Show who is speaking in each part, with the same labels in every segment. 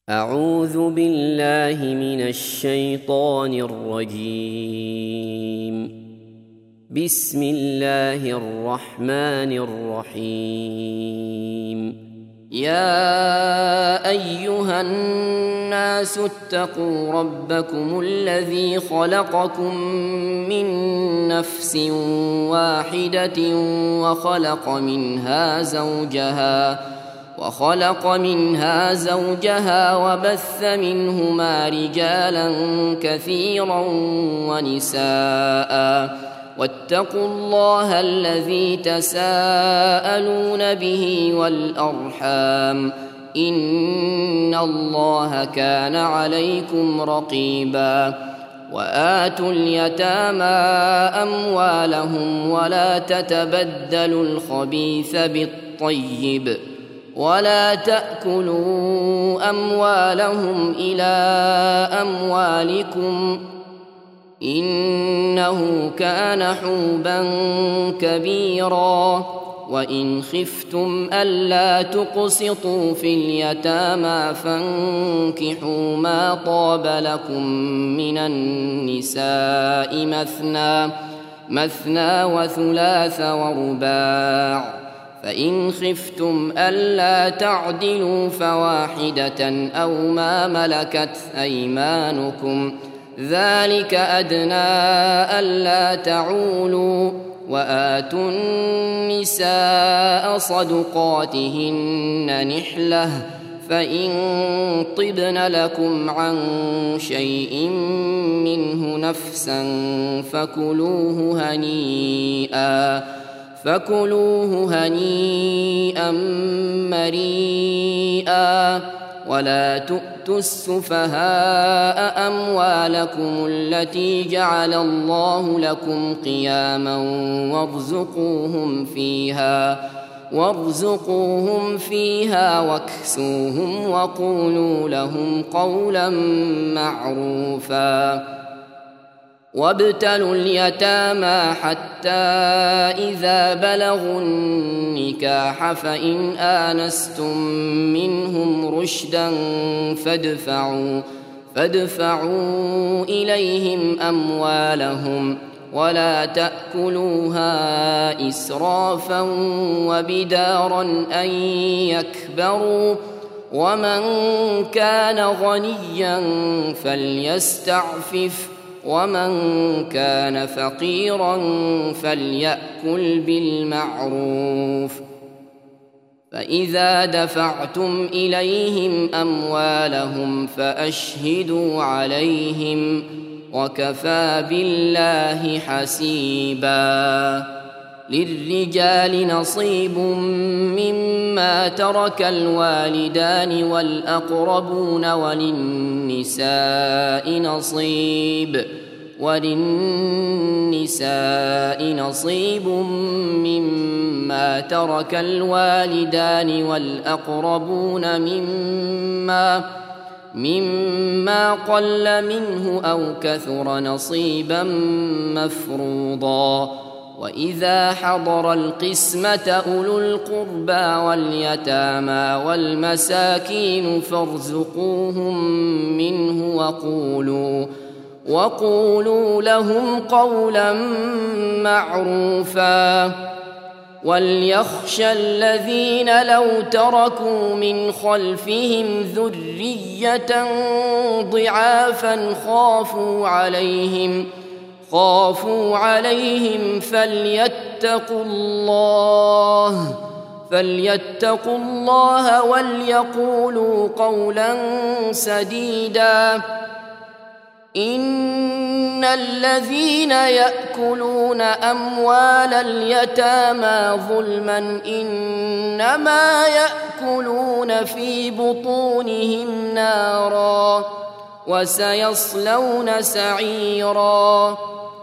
Speaker 1: أعوذ بالله من الشيطان الرجيم. بسم الله الرحمن الرحيم. يا أيها الناس اتقوا ربكم الذي خلقكم من نفس واحدة وخلق منها زوجها وبث منهما رجالا كثيرا ونساء واتقوا الله الذي تساءلون به والأرحام إن الله كان عليكم رقيبا. وآتوا اليتامى أموالهم ولا تتبدلوا الخبيث بالطيب ولا تأكلوا أموالهم إلى أموالكم إنه كان حوبا كبيرا. وإن خفتم ألا تقسطوا في اليتامى فانكحوا ما طاب لكم من النساء مثنى وثلاث ورباع. فإن خفتم ألا تعدلوا فواحدة أو ما ملكت أيمانكم ذلك أدنى ألا تعولوا. وآتوا النساء صدقاتهن نحلة فإن طبن لكم عن شيء منه نفسا فكلوه هنيئا مريئا. ولا تؤتوا السفهاء أموالكم التي جعل الله لكم قياما وارزقوهم فيها واكسوهم وقولوا لهم قولا معروفا. وابتلوا اليتامى حتى إذا بلغوا النكاح فإن آنستم منهم رشدا فادفعوا إليهم أموالهم ولا تأكلوها إسرافا وبدارا أن يكبروا. ومن كان غنيا فليستعفف ومن كان فقيرا فليأكل بالمعروف. فإذا دفعتم إليهم أموالهم فأشهدوا عليهم وكفى بالله حسيبا. للرجال نصيب مما ترك الوالدان والأقربون وللنساء نصيب مما ترك الوالدان والأقربون مما قل منه أو كثر نصيبا مفروضا. وإذا حضر القسمة أولو القربى واليتامى والمساكين فارزقوهم منه وقولوا لهم قولا معروفا. وليخشى الذين لو تركوا من خلفهم ذرية ضعافا خافوا عليهم فليتقوا الله وليقولوا قولا سديدا. إن الذين يأكلون أموال اليتامى ظلما إنما يأكلون في بطونهم نارا وسيصلون سعيرا.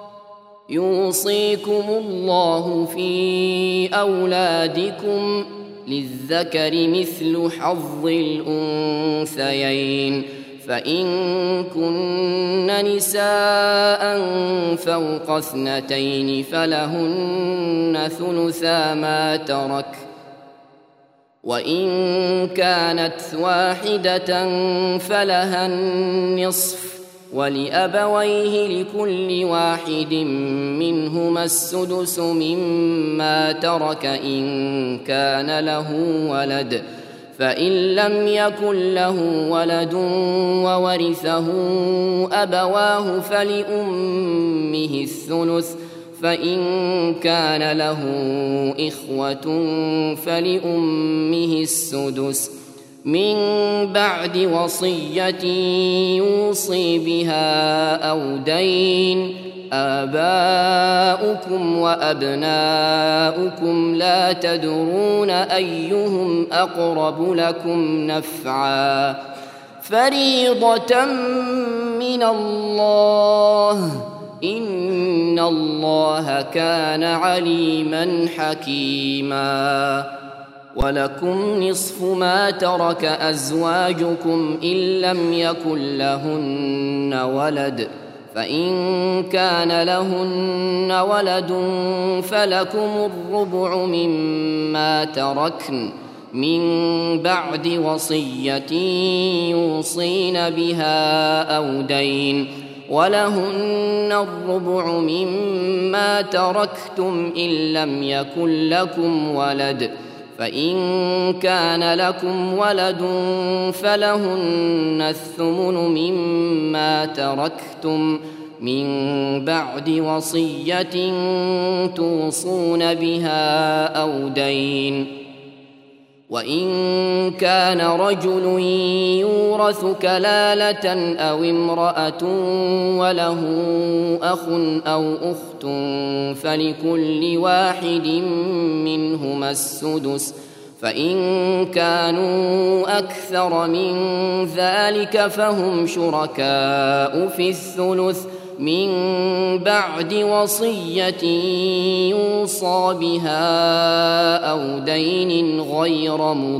Speaker 1: يوصيكم الله في أولادكم للذكر مثل حظ الأنثيين. فإن كن نساء فوق 2 فلهن ثلثا ما ترك وإن كانت واحدة فلها النصف ولأبويه لكل واحد منهما السدس مما ترك إن كان له ولد، فإن لم يكن له ولد وورثه أبواه فلأمه الثلث، فإن كان له إخوة فلأمه السدس من بعد وصية يوصي بها أو دين. آباؤكم وأبناؤكم لا تدرون أيهم أقرب لكم نفعا، فريضة من الله، إن الله كان عليما حكيما. ولكم نصف ما ترك أزواجكم إن لم يكن لهن ولد، فإن كان لهن ولد فلكم الربع مما تركن من بعد وصية يوصين بها أو دين، ولهن الربع مما تركتم إن لم يكن لكم ولد، فإن كان لكم ولد فلهن الثمن مما تركتم من بعد وصية توصون بها أو دين. وإن كان رجل يورث كلالة أو امرأة وله أخ أو أخت فلكل واحد منهما السدس، فإن كانوا أكثر من ذلك فهم شركاء في الثلث من بعد وصية يوصى بها أو دين غير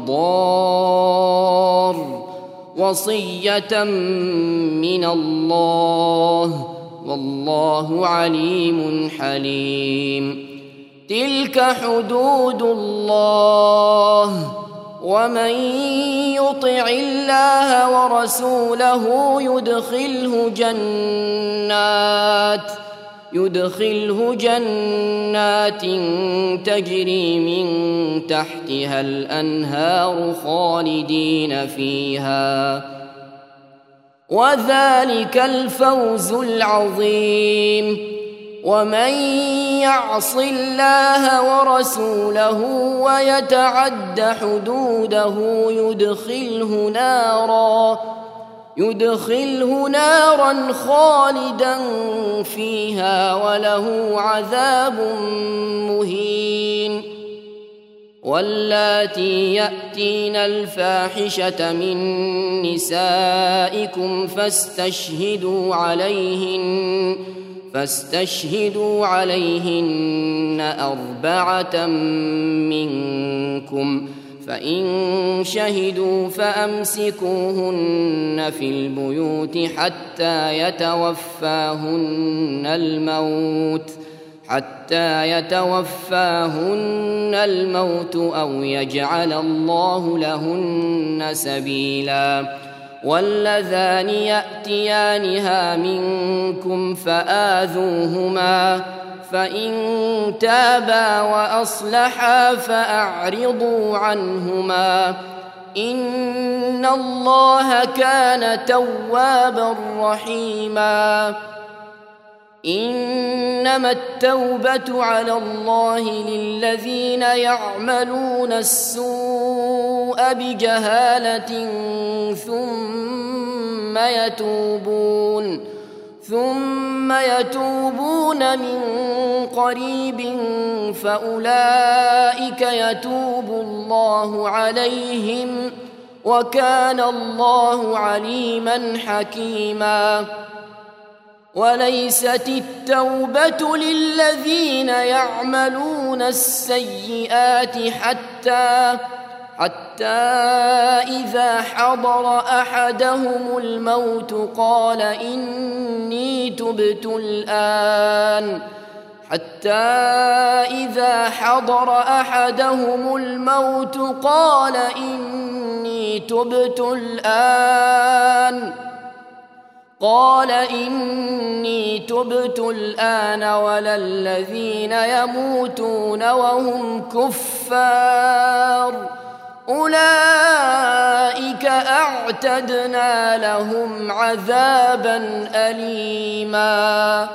Speaker 1: مضار، وصية من الله، والله عليم حليم. تلك حدود الله، ومن يطع الله ورسوله يدخله جنات تجري من تحتها الأنهار خالدين فيها، وذلك الفوز العظيم. ومن يعص الله ورسوله ويتعد حدوده يدخله نارا خالدا فيها وله عذاب مهين. واللاتي يأتين الفاحشة من نسائكم فاستشهدوا عليهن 4 منكم، فإن شهدوا فأمسكوهن في البيوت حتى يتوفاهن الموت أو يجعل الله لهن سبيلا. واللذان يأتيانها منكم فآذوهما، فإن تابا وأصلحا فأعرضوا عنهما، إن الله كان توابا رحيما. إنما التوبة على الله للذين يعملون السوء بجهالة ثم يتوبون من قريب فأولئك يتوب الله عليهم، وكان الله عليما حكيما. وليست التوبة للذين يعملون السيئات حتى إذا حضر أحدهم الموت قال إني تبت الآن، حتى إذا حضر أحدهم الموت قال إني تبت الآن ولا الذين يموتون وهم كفار أولئك أعتدنا لهم عذابا أليما.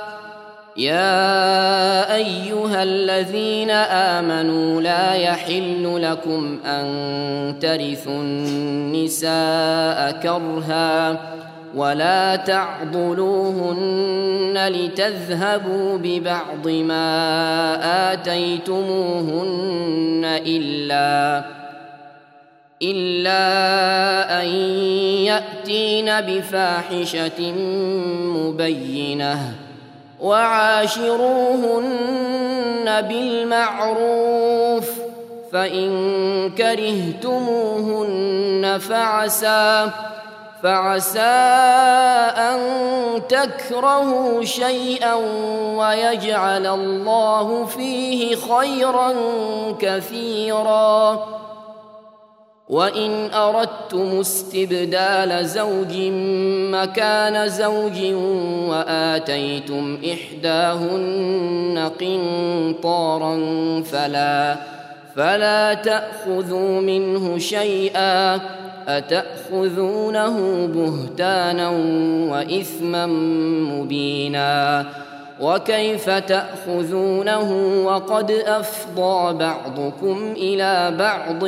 Speaker 1: يا أيها الذين آمنوا لا يحل لكم أن ترثوا النساء كرها ولا تعضلوهن لتذهبوا ببعض ما آتيتموهن إلا أن يأتين بفاحشة مبينة وعاشروهن بالمعروف فإن كرهتموهن فعسى أن تكرهوا شيئا ويجعل الله فيه خيرا كثيرا. وإن أردتم استبدال زوج مكان زوج وآتيتم إحداهن قنطارا فلا تأخذوا منه شيئا أتأخذونه بهتانا وإثما مبينا. وكيف تأخذونه وقد أفضى بعضكم إلى بعض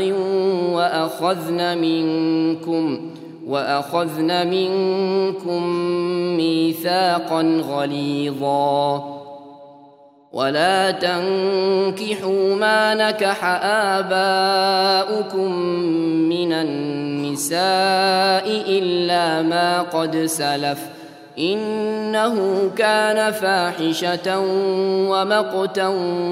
Speaker 1: وأخذن منكم ميثاقا غليظا. ولا تنكحوا ما نكح آباؤكم من النساء إلا ما قد سلف إنه كان فاحشة ومقتا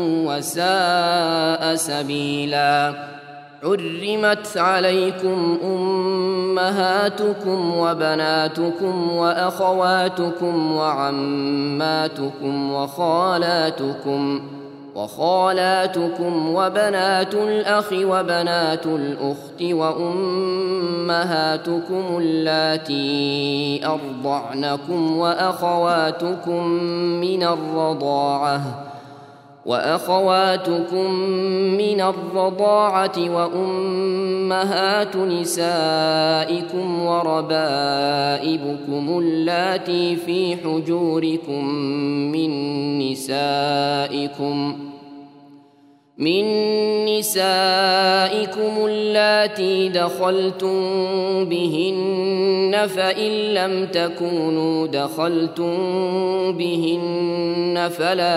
Speaker 1: وساء سبيلا. حرمت عليكم أمهاتكم وبناتكم وأخواتكم وعماتكم وخالاتكم وبنات الأخ وبنات الأخت وأمهاتكم اللاتي أرضعنكم وأخواتكم من الرضاعة وأمهات نسائكم وربائبكم اللاتي في حجوركم من نسائكم اللاتي دخلتم بهن فإن لم تكونوا دخلتم بهن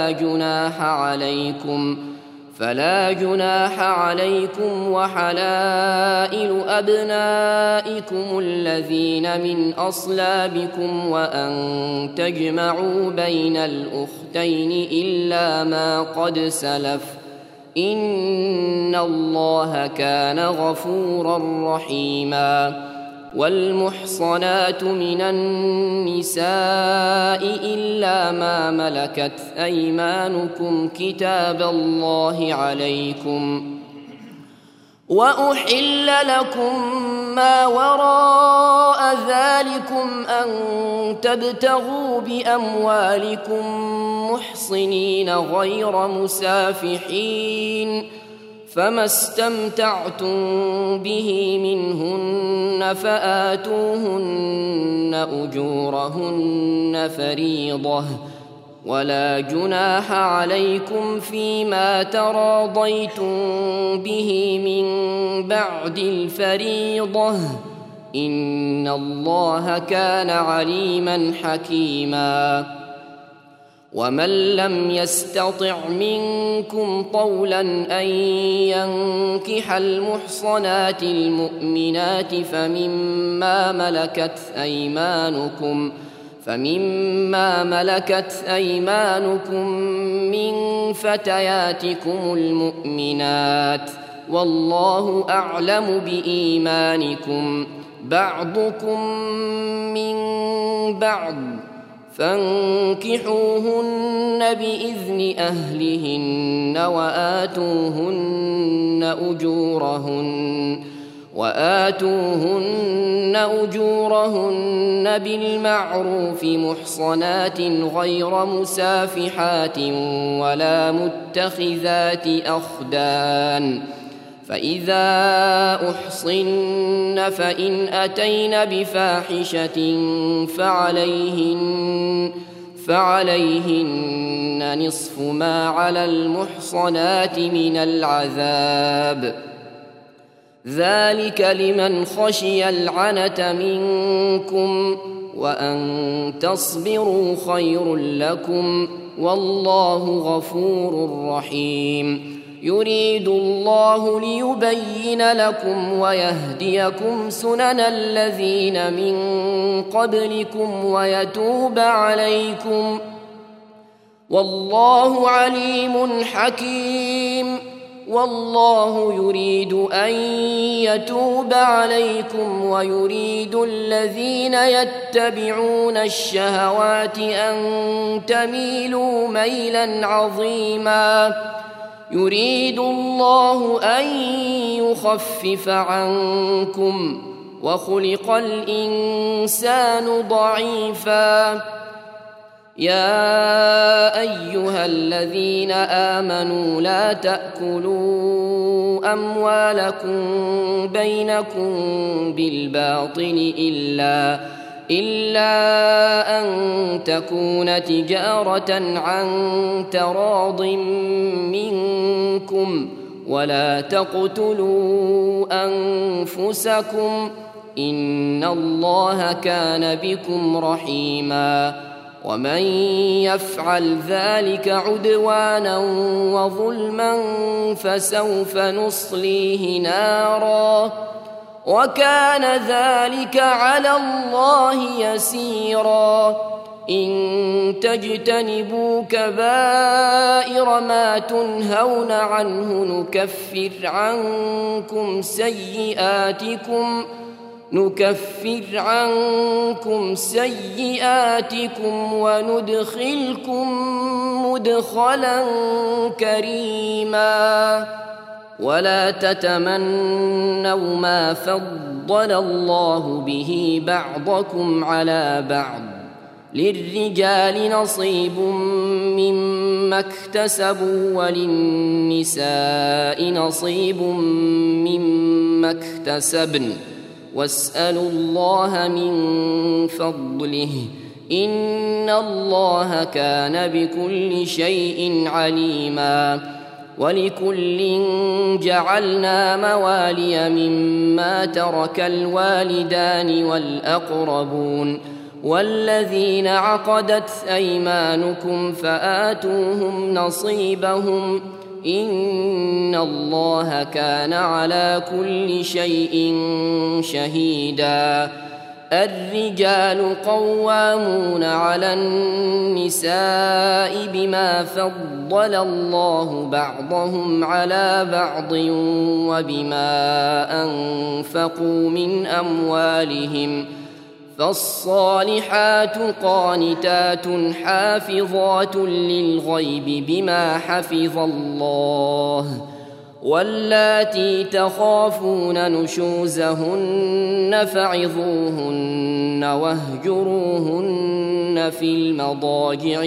Speaker 1: فلا جناح عليكم وحلائل أبنائكم الذين من أصلابكم وأن تجمعوا بين الأختين إلا ما قد سلف إن الله كان غفورا رحيما. والمحصنات من النساء إلا ما ملكت أيمانكم كتاب الله عليكم. وأحل لكم ما وراء ذلكم أن تبتغوا بأموالكم محصنين غير مسافحين فما استمتعتم به منهن فآتوهن أجورهن فريضة ولا جناح عليكم فيما تراضيتم به من بعد الفريضة إن الله كان عليما حكيما. ومن لم يستطع منكم طولا أن ينكح المحصنات المؤمنات فمما ملكت أيمانكم من فتياتكم المؤمنات والله أعلم بإيمانكم بعضكم من بعض فانكحوهن بإذن أهلهن وآتوهن أجورهن بالمعروف محصنات غير مسافحات ولا متخذات أخدان فإذا أحصن فإن أتين بفاحشة فعليهن نصف ما على المحصنات من العذاب ذلك لمن خشي العنة منكم وأن تصبروا خير لكم والله غفور رحيم يريد الله ليبين لكم ويهديكم سنن الذين من قبلكم ويتوب عليكم والله عليم حكيم والله يريد أن يتوب عليكم ويريد الذين يتبعون الشهوات أن تميلوا ميلا عظيما يريد الله أن يخفف عنكم وخلق الإنسان ضعيفا يا أيها الذين آمنوا لا تأكلوا أموالكم بينكم بالباطل إلا أن تكون تجارة عن تراض منكم ولا تقتلوا أنفسكم إن الله كان بكم رحيما ومن يفعل ذلك عدوانا وظلما فسوف نصليه نارا وكان ذلك على الله يسيرا إن تجتنبوا كبائر ما تنهون عنه نكفر عنكم سيئاتكم وندخلكم مدخلا كريما ولا تتمنوا ما فضل الله به بعضكم على بعض للرجال نصيب مما اكتسبوا وللنساء نصيب مما اكتسبن واسألوا الله من فضله إن الله كان بكل شيء عليما ولكل جعلنا موالي مما ترك الوالدان والأقربون والذين عقدت أيمانكم فآتوهم نصيبهم إن الله كان على كل شيء شهيدا الرجال قوامون على النساء بما فضل الله بعضهم على بعض وبما أنفقوا من أموالهم فالصالحات قانتات حافظات للغيب بما حفظ الله واللاتي تخافون نشوزهن فعظوهن واهجروهن في المضاجع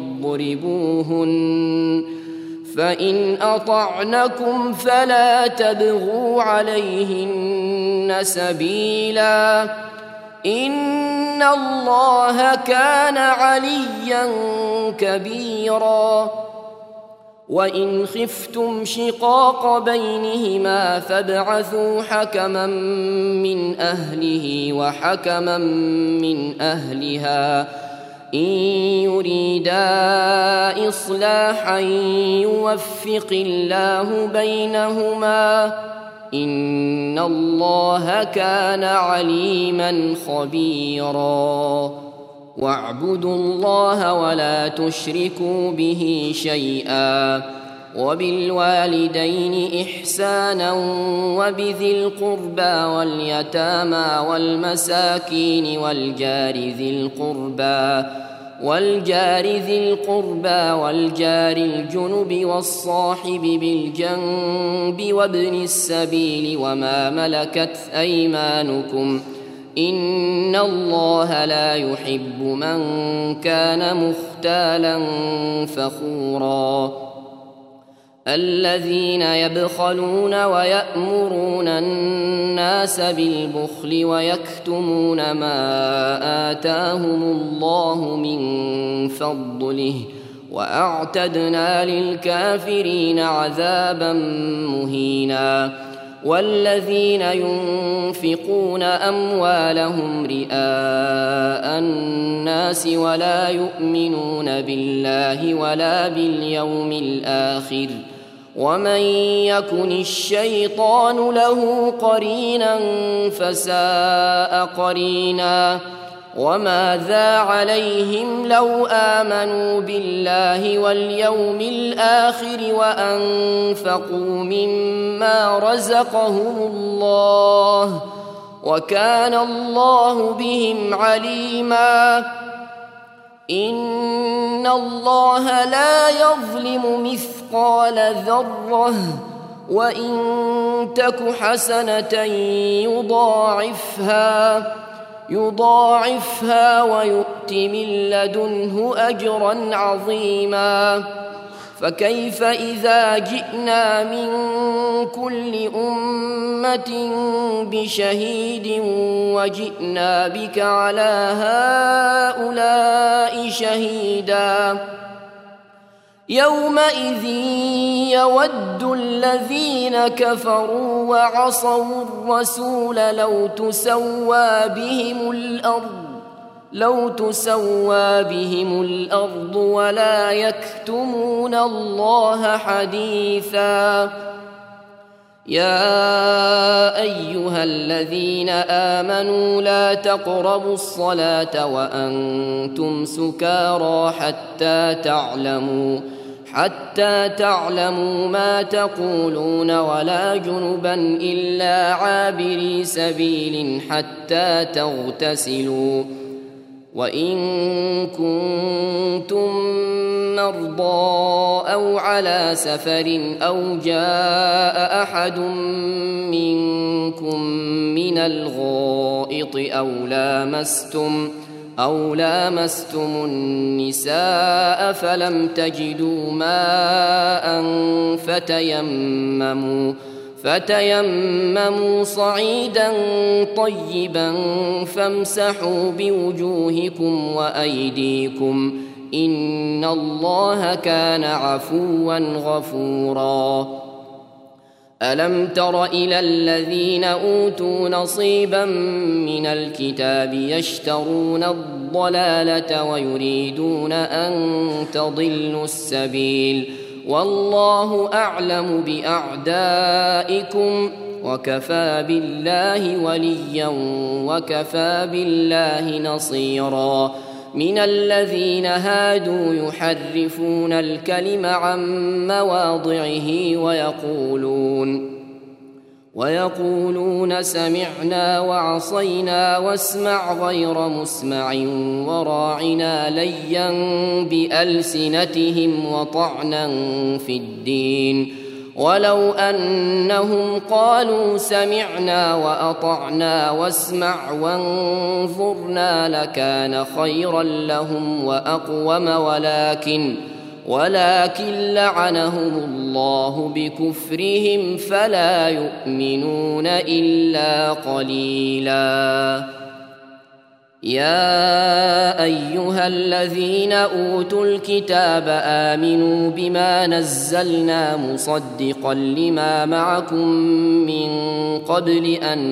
Speaker 1: واضربوهن فإن أطعنكم فلا تبغوا عليهن سبيلا إن الله كان عليا كبيرا وإن خفتم شقاق بينهما فابعثوا حكما من أهله وحكما من أهلها إن يريدا إصلاحا يوفق الله بينهما إن الله كان عليما خبيرا واعبدوا الله ولا تشركوا به شيئا وبالوالدين إحسانا وبذي القربى واليتامى والمساكين والجار ذي القربى والجار ذي القربى والجار الجنب والصاحب بالجنب وابن السبيل وما ملكت أيمانكم إن الله لا يحب من كان مختالا فخورا الذين يبخلون ويأمرون الناس بالبخل ويكتمون ما آتاهم الله من فضله وأعتدنا للكافرين عذابا مهينا والذين ينفقون أموالهم رئاء الناس ولا يؤمنون بالله ولا باليوم الآخر ومن يكن الشيطان له قرينا فساء قرينا وماذا عليهم لو آمنوا بالله واليوم الآخر وأنفقوا مما رزقهم الله وكان الله بهم عليما إن الله لا يظلم مثقال ذرة وإن تك حسنة يضاعفها ويؤت من لدنه أجرا عظيما فكيف إذا جئنا من كل أمة بشهيد وجئنا بك على هؤلاء شهيدا يومئذ يود الذين كفروا وعصوا الرسول لو تسوى بهم الأرض ولا يكتمون الله حديثا يا أيها الذين آمنوا لا تقربوا الصلاة وأنتم سكارى حتى تعلموا ما تقولون ولا جنبا إلا عابري سبيل حتى تغتسلوا وإن كنتم مرضى أو على سفر أو جاء أحد منكم من الغائط أو لامستم النساء فلم تجدوا ماء فتيمموا صعيدا طيبا فامسحوا بوجوهكم وأيديكم إن الله كان عفوا غفورا ألم تر إلى الذين أوتوا نصيبا من الكتاب يشترون الضلالة ويريدون أن تضلوا السبيل والله أعلم بأعدائكم وكفى بالله وليا وكفى بالله نصيرا من الذين هادوا يحرفون الكلم عن مواضعه ويقولون سمعنا وعصينا واسمع غير مسمع وراعنا ليا بألسنتهم وطعنا في الدين ولو أنهم قالوا سمعنا وأطعنا واسمع وانظرنا لكان خيرا لهم وأقوم ولكن لعنهم الله بكفرهم فلا يؤمنون إلا قليلا يا أيها الذين أوتوا الكتاب آمنوا بما نزلنا مصدقا لما معكم من قبل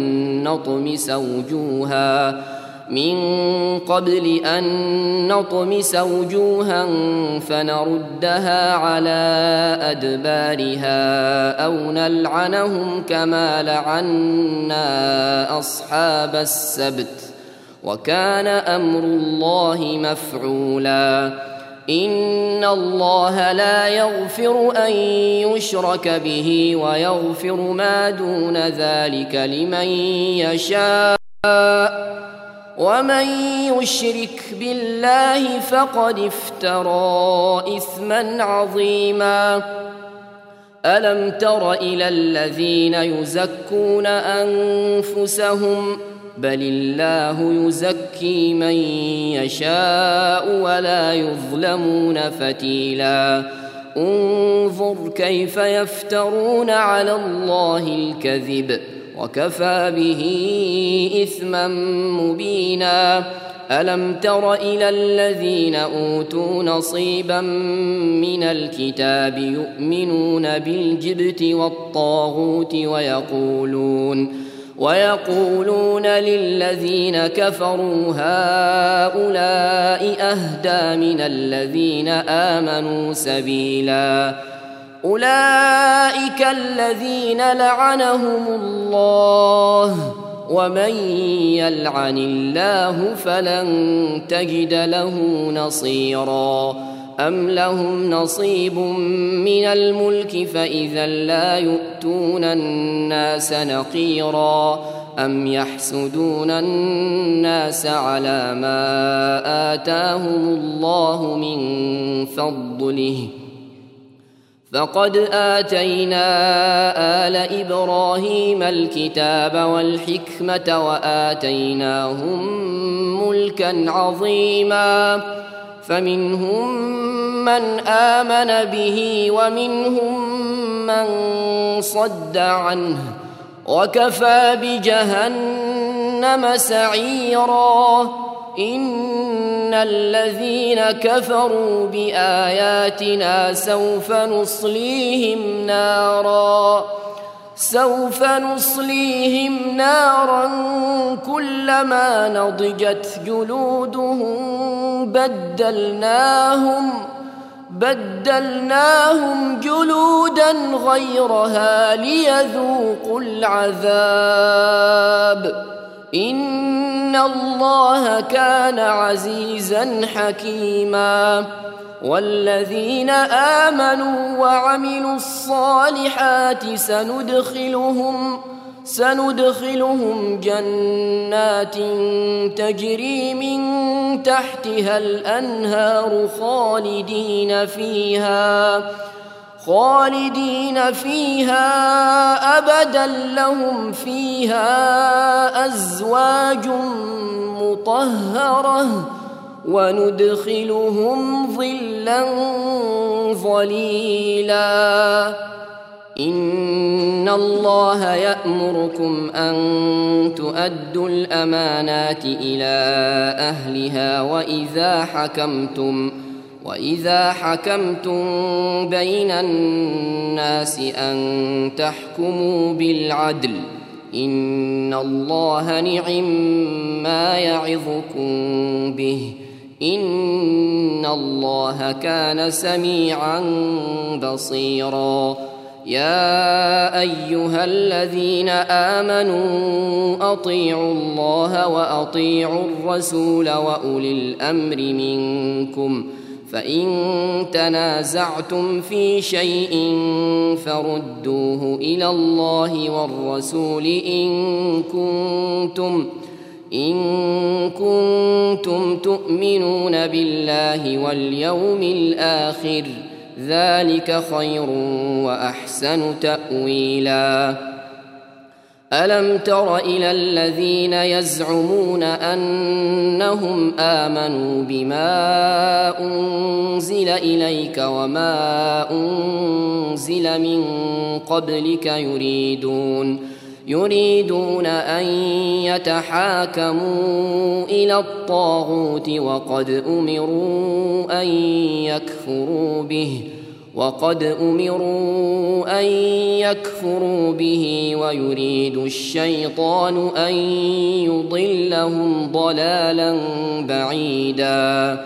Speaker 1: أن نطمس وجوها فنردها على أدبارها أو نلعنهم كما لعنا أصحاب السبت وكان أمر الله مفعولا إن الله لا يغفر أن يشرك به ويغفر ما دون ذلك لمن يشاء ومن يشرك بالله فقد افترى إثما عظيما ألم تر إلى الذين يزكون أنفسهم بل الله يزكي من يشاء ولا يظلمون فتيلا انظر كيف يفترون على الله الكذب وكفى به إثما مبينا ألم تر إلى الذين أوتوا نصيبا من الكتاب يؤمنون بالجبت والطاغوت ويقولون للذين كفروا هؤلاء أهدى من الذين آمنوا سبيلا أولئك الذين لعنهم الله ومن يلعن الله فلن تجد له نصيرا أم لهم نصيب من الملك فإذا لا يؤتون الناس نقيرا أم يحسدون الناس على ما آتاهم الله من فضله فقد آتينا آل إبراهيم الكتاب والحكمة وآتيناهم ملكا عظيما فمنهم من آمن به ومنهم من صد عنه وكفى بجهنم سعيرا إن الذين كفروا بآياتنا سوف نصليهم نارا كلما نضجت جلودهم بدلناهم جلودا غيرها ليذوقوا العذاب إن الله كان عزيزا حكيما والذين آمنوا وعملوا الصالحات سندخلهم جنات تجري من تحتها الأنهار خالدين فيها أبدا لهم فيها أزواج مطهرة وندخلهم ظلا ظليلا إن الله يأمركم أن تؤدوا الأمانات إلى أهلها وإذا حكمتم بين الناس أن تحكموا بالعدل إن الله نعم ما يعظكم به إن الله كان سميعا بصيرا يا أيها الذين آمنوا أطيعوا الله وأطيعوا الرسول وأولي الأمر منكم فإن تنازعتم في شيء فردوه إلى الله والرسول إن كنتم تؤمنون بالله واليوم الآخر ذلك خير وأحسن تأويلا ألم تر إلى الذين يزعمون أنهم آمنوا بما أنزل إليك وما أنزل من قبلك يريدون أن يتحاكموا إلى الطاغوت وقد أمروا أن يكفروا به ويريد الشيطان أن يضلهم ضلالا بعيدا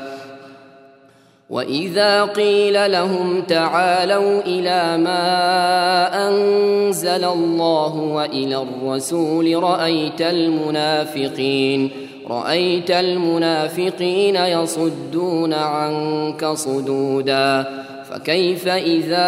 Speaker 1: وإذا قيل لهم تعالوا إلى ما أنزل الله وإلى الرسول رأيت المنافقين يصدون عنك صدودا فكيف إذا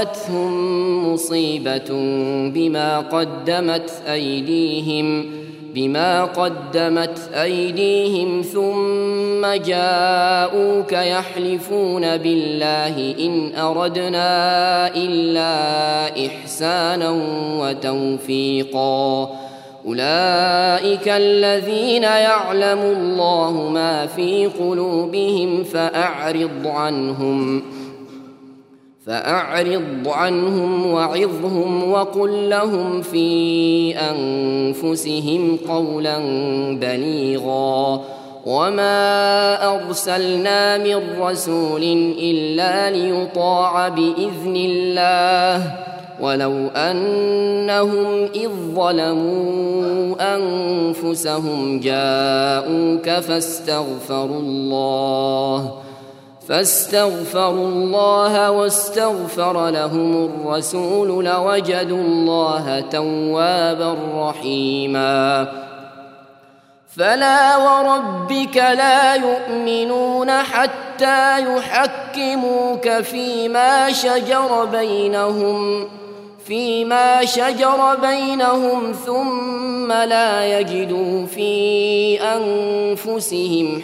Speaker 1: أصابتهم مصيبة بما قدمت أيديهم بما قدمت أيديهم ثم جاءوك يحلفون بالله إن أردنا إلا إحسانا وتوفيقا أولئك الذين يعلم الله ما في قلوبهم فأعرض عنهم وعظهم وقل لهم في أنفسهم قولا بليغا وما أرسلنا من رسول إلا ليطاع بإذن الله ولو أنهم إذ ظلموا أنفسهم جاءوك فاستغفروا الله واستغفر لهم الرسول لوجدوا الله توابا رحيما فلا وربك لا يؤمنون حتى يحكموك فيما شجر بينهم ثم لا يجدوا في أنفسهم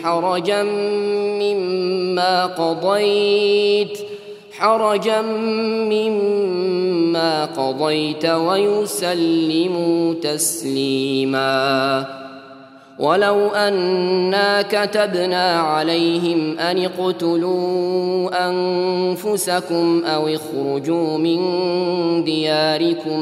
Speaker 1: حرجا مما قضيت ويسلموا تسليما ولو أنا كتبنا عليهم أن اقتلوا أنفسكم أو اخرجوا من دياركم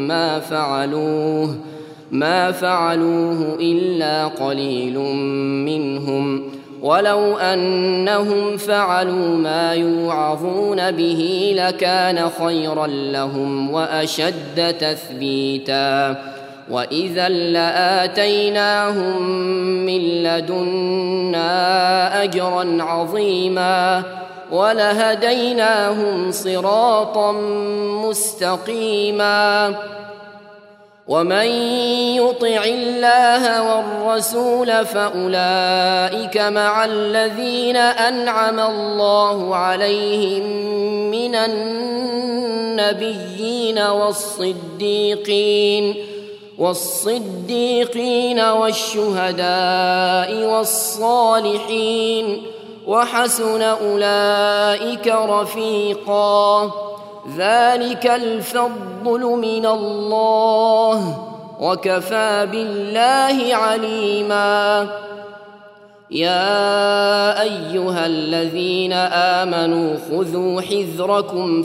Speaker 1: ما فعلوه إلا قليل منهم ولو أنهم فعلوا ما يوعظون به لكان خيرا لهم وأشد تثبيتا وإذا لآتيناهم من لدنا أجرا عظيما ولهديناهم صراطا مستقيما ومن يطع الله والرسول فأولئك مع الذين أنعم الله عليهم من النبيين والصديقين والشهداء والصالحين وحسن أولئك رفيقا ذلك الفضل من الله وكفى بالله عليما يا أيها الذين آمنوا خذوا حذركم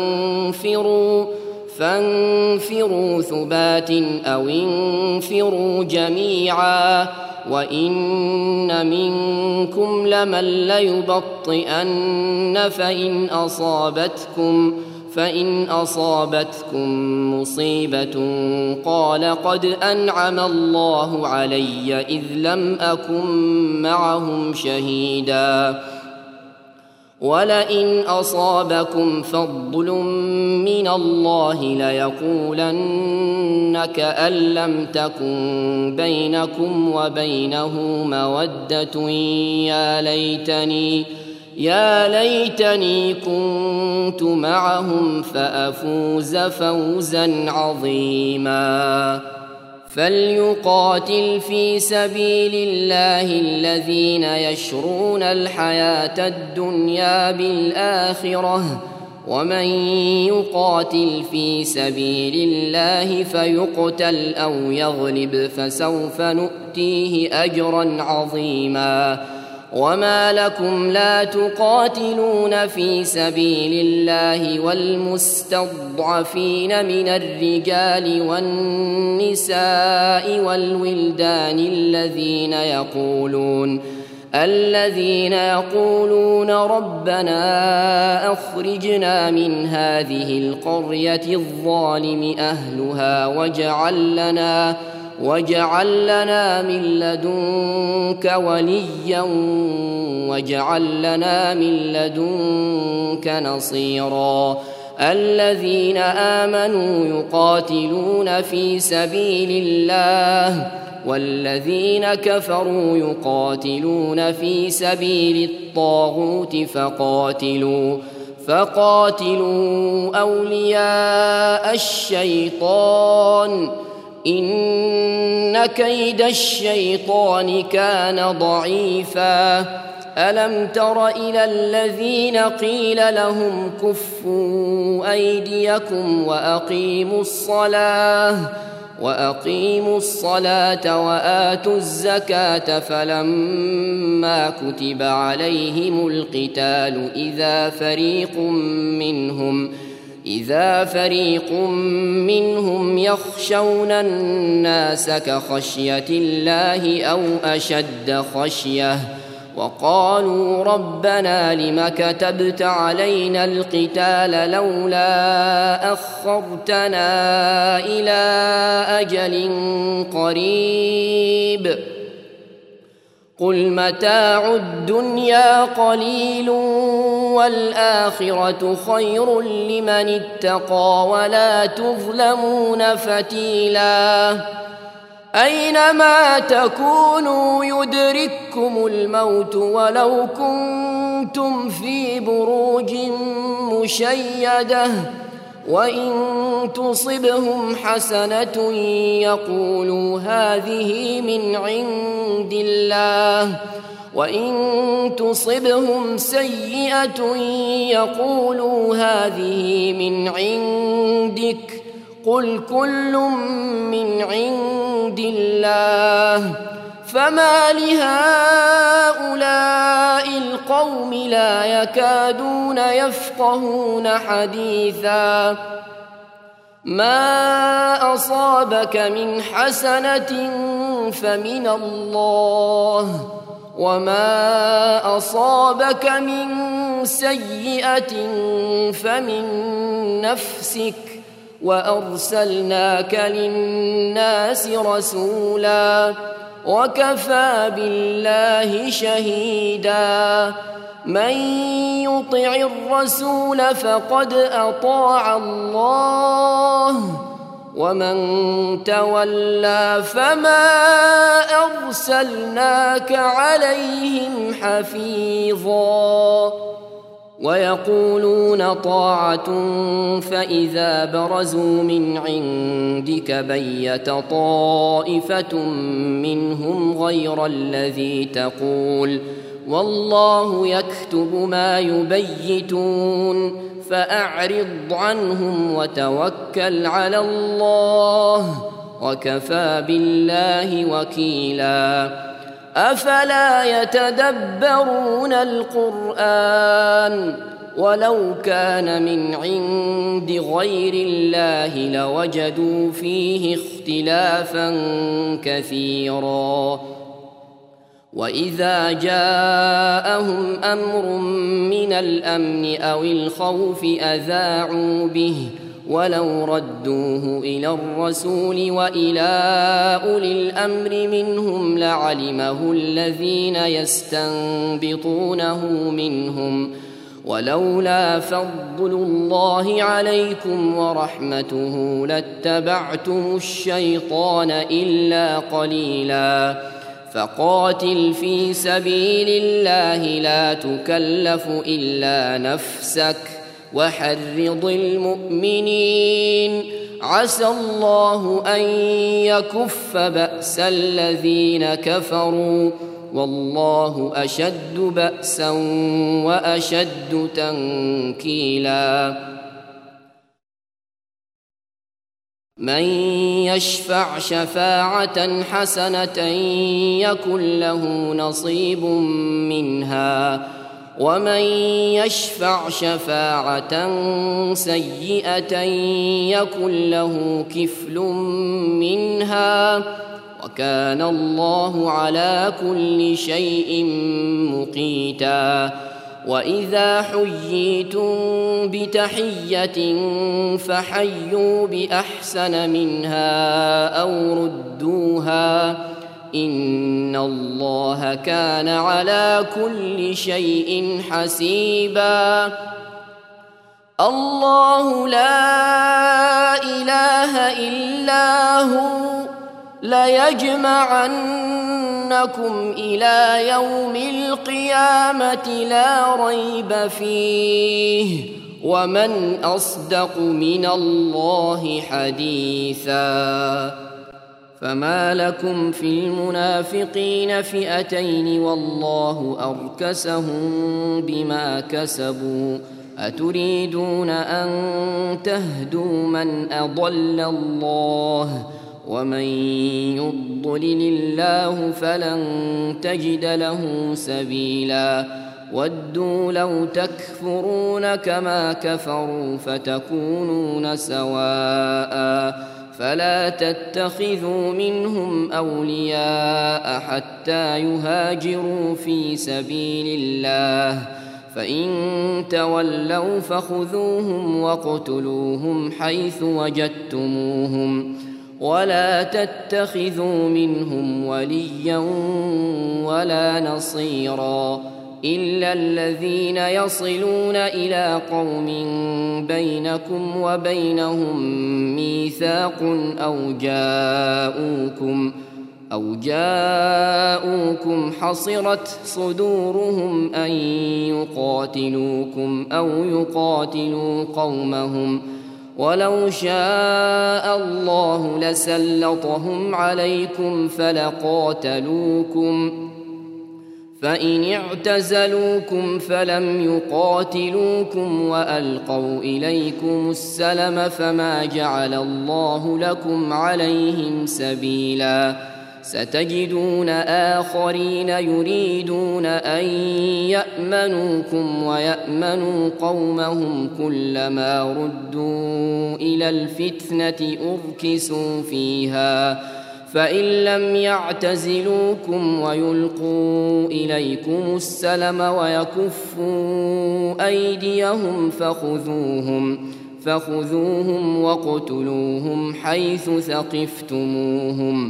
Speaker 1: فانفروا ثبات أو انفروا جميعا وإن منكم لمن ليبطئن فإن أصابتكم مصيبة قال قد أنعم الله علي إذ لم أكن معهم شهيدا ولئن أصابكم فضل من الله ليقولن كأن لم تكن بينكم وبينه مودة يا ليتني كنت معهم فأفوز فوزا عظيما فليقاتل في سبيل الله الذين يشرون الحياة الدنيا بالآخرة ومن يقاتل في سبيل الله فيقتل أو يغلب فسوف نؤتيه أجرا عظيما وما لكم لا تقاتلون في سبيل الله والمستضعفين من الرجال والنساء والولدان الذين يقولون ربنا أخرجنا من هذه القرية الظالم أهلها واجعل لنا من لدنك وليا واجعل لنا من لدنك نصيرا الذين آمنوا يقاتلون في سبيل الله والذين كفروا يقاتلون في سبيل الطاغوت فقاتلوا أولياء الشيطان إن كيد الشيطان كان ضعيفا ألم تر إلى الذين قيل لهم كفوا أيديكم وأقيموا الصلاة وآتوا الزكاة فلما كتب عليهم القتال إذا فريق منهم يخشون الناس كخشية الله أو أشد خشية وقالوا ربنا لم كتبت علينا القتال لولا أخرتنا إلى أجل قريب قل متاع الدنيا قليل والآخرة خير لمن اتقى ولا تظلمون فتيلا أينما تكونوا يدرككم الموت ولو كنتم في بروج مشيدة وإن تصبهم حسنة يقولوا هذه من عند الله وإن تصبهم سيئة يقولوا هذه من عندك قل كل من عند الله فما لهؤلاء القوم لا يكادون يفقهون حديثا ما أصابك من حسنة فمن الله وما أصابك من سيئة فمن نفسك وأرسلناك للناس رسولا وكفى بالله شهيدا من يطع الرسول فقد أطاع الله ومن تولى فما أرسلناك عليهم حفيظا ويقولون طاعة فإذا برزوا من عندك بيت طائفة منهم غير الذي تقول والله يكتب ما يبيتون فأعرض عنهم وتوكل على الله وكفى بالله وكيلا أفلا يتدبرون القرآن ولو كان من عند غير الله لوجدوا فيه اختلافا كثيرا وإذا جاءهم أمر من الأمن أو الخوف أذاعوا به ولو ردوه إلى الرسول وإلى أولي الأمر منهم لعلمه الذين يستنبطونه منهم ولولا فضل الله عليكم ورحمته لاتبعتم الشيطان إلا قليلا فقاتل في سبيل الله لا تكلف إلا نفسك وحرض المؤمنين عسى الله أن يكف بأس الذين كفروا والله أشد بأسا وأشد تنكيلا من يشفع شفاعة حسنة يكن له نصيب منها ومن يشفع شفاعة سيئة يكن له كفل منها وكان الله على كل شيء مقيتا وإذا حييتم بتحية فحيوا بأحسن منها أو ردوها إن الله كان على كل شيء حسيبا الله لا إله إلا هو ليجمعنكم إلى يوم القيامة لا ريب فيه ومن أصدق من الله حديثا فما لكم في المنافقين فئتين والله أركسهم بما كسبوا أتريدون أن تهدوا من أضل الله ومن يضلل الله فلن تجد له سبيلا ودوا لو تكفرون كما كفروا فتكونون سواء فلا تتخذوا منهم أولياء حتى يهاجروا في سبيل الله فإن تولوا فخذوهم واقتلوهم حيث وجدتموهم ولا تتخذوا منهم وليا ولا نصيرا إلا الذين يصلون إلى قوم بينكم وبينهم ميثاق أو جاءوكم حصرت صدورهم أن يقاتلوكم أو يقاتلوا قومهم ولو شاء الله لسلطهم عليكم فلقاتلوكم فإن اعتزلوكم فلم يقاتلوكم وألقوا إليكم السلم فما جعل الله لكم عليهم سبيلا ستجدون آخرين يريدون أن يأمنوكم ويأمنوا قومهم كلما ردوا إلى الفتنة أركسوا فيها فإن لم يعتزلوكم ويلقوا إليكم السلم ويكفوا أيديهم فخذوهم واقتلوهم حيث ثقفتموهم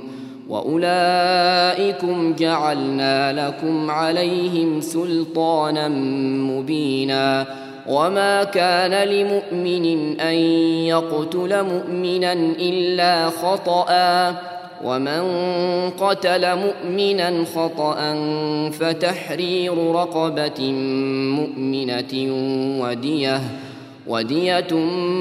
Speaker 1: وأولئكم جعلنا لكم عليهم سلطانا مبينا وما كان لمؤمن أن يقتل مؤمنا إلا خطأ ومن قتل مؤمنا خطأ فتحرير رقبة مؤمنة ودية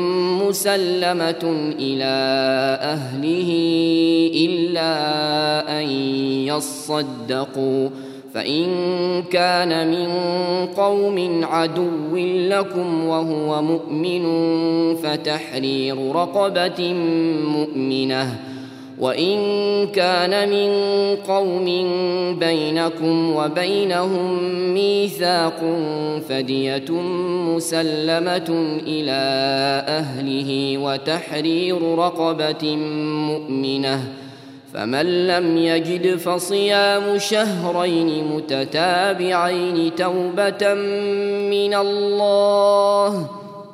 Speaker 1: مسلمة إلى أهله إلا أن يصدقوا فإن كان من قوم عدو لكم وهو مؤمن فتحرير رقبة مؤمنة وإن كان من قوم بينكم وبينهم ميثاق فدية مسلمة إلى أهله وتحرير رقبة مؤمنة فمن لم يجد فصيام شهرين متتابعين توبة من الله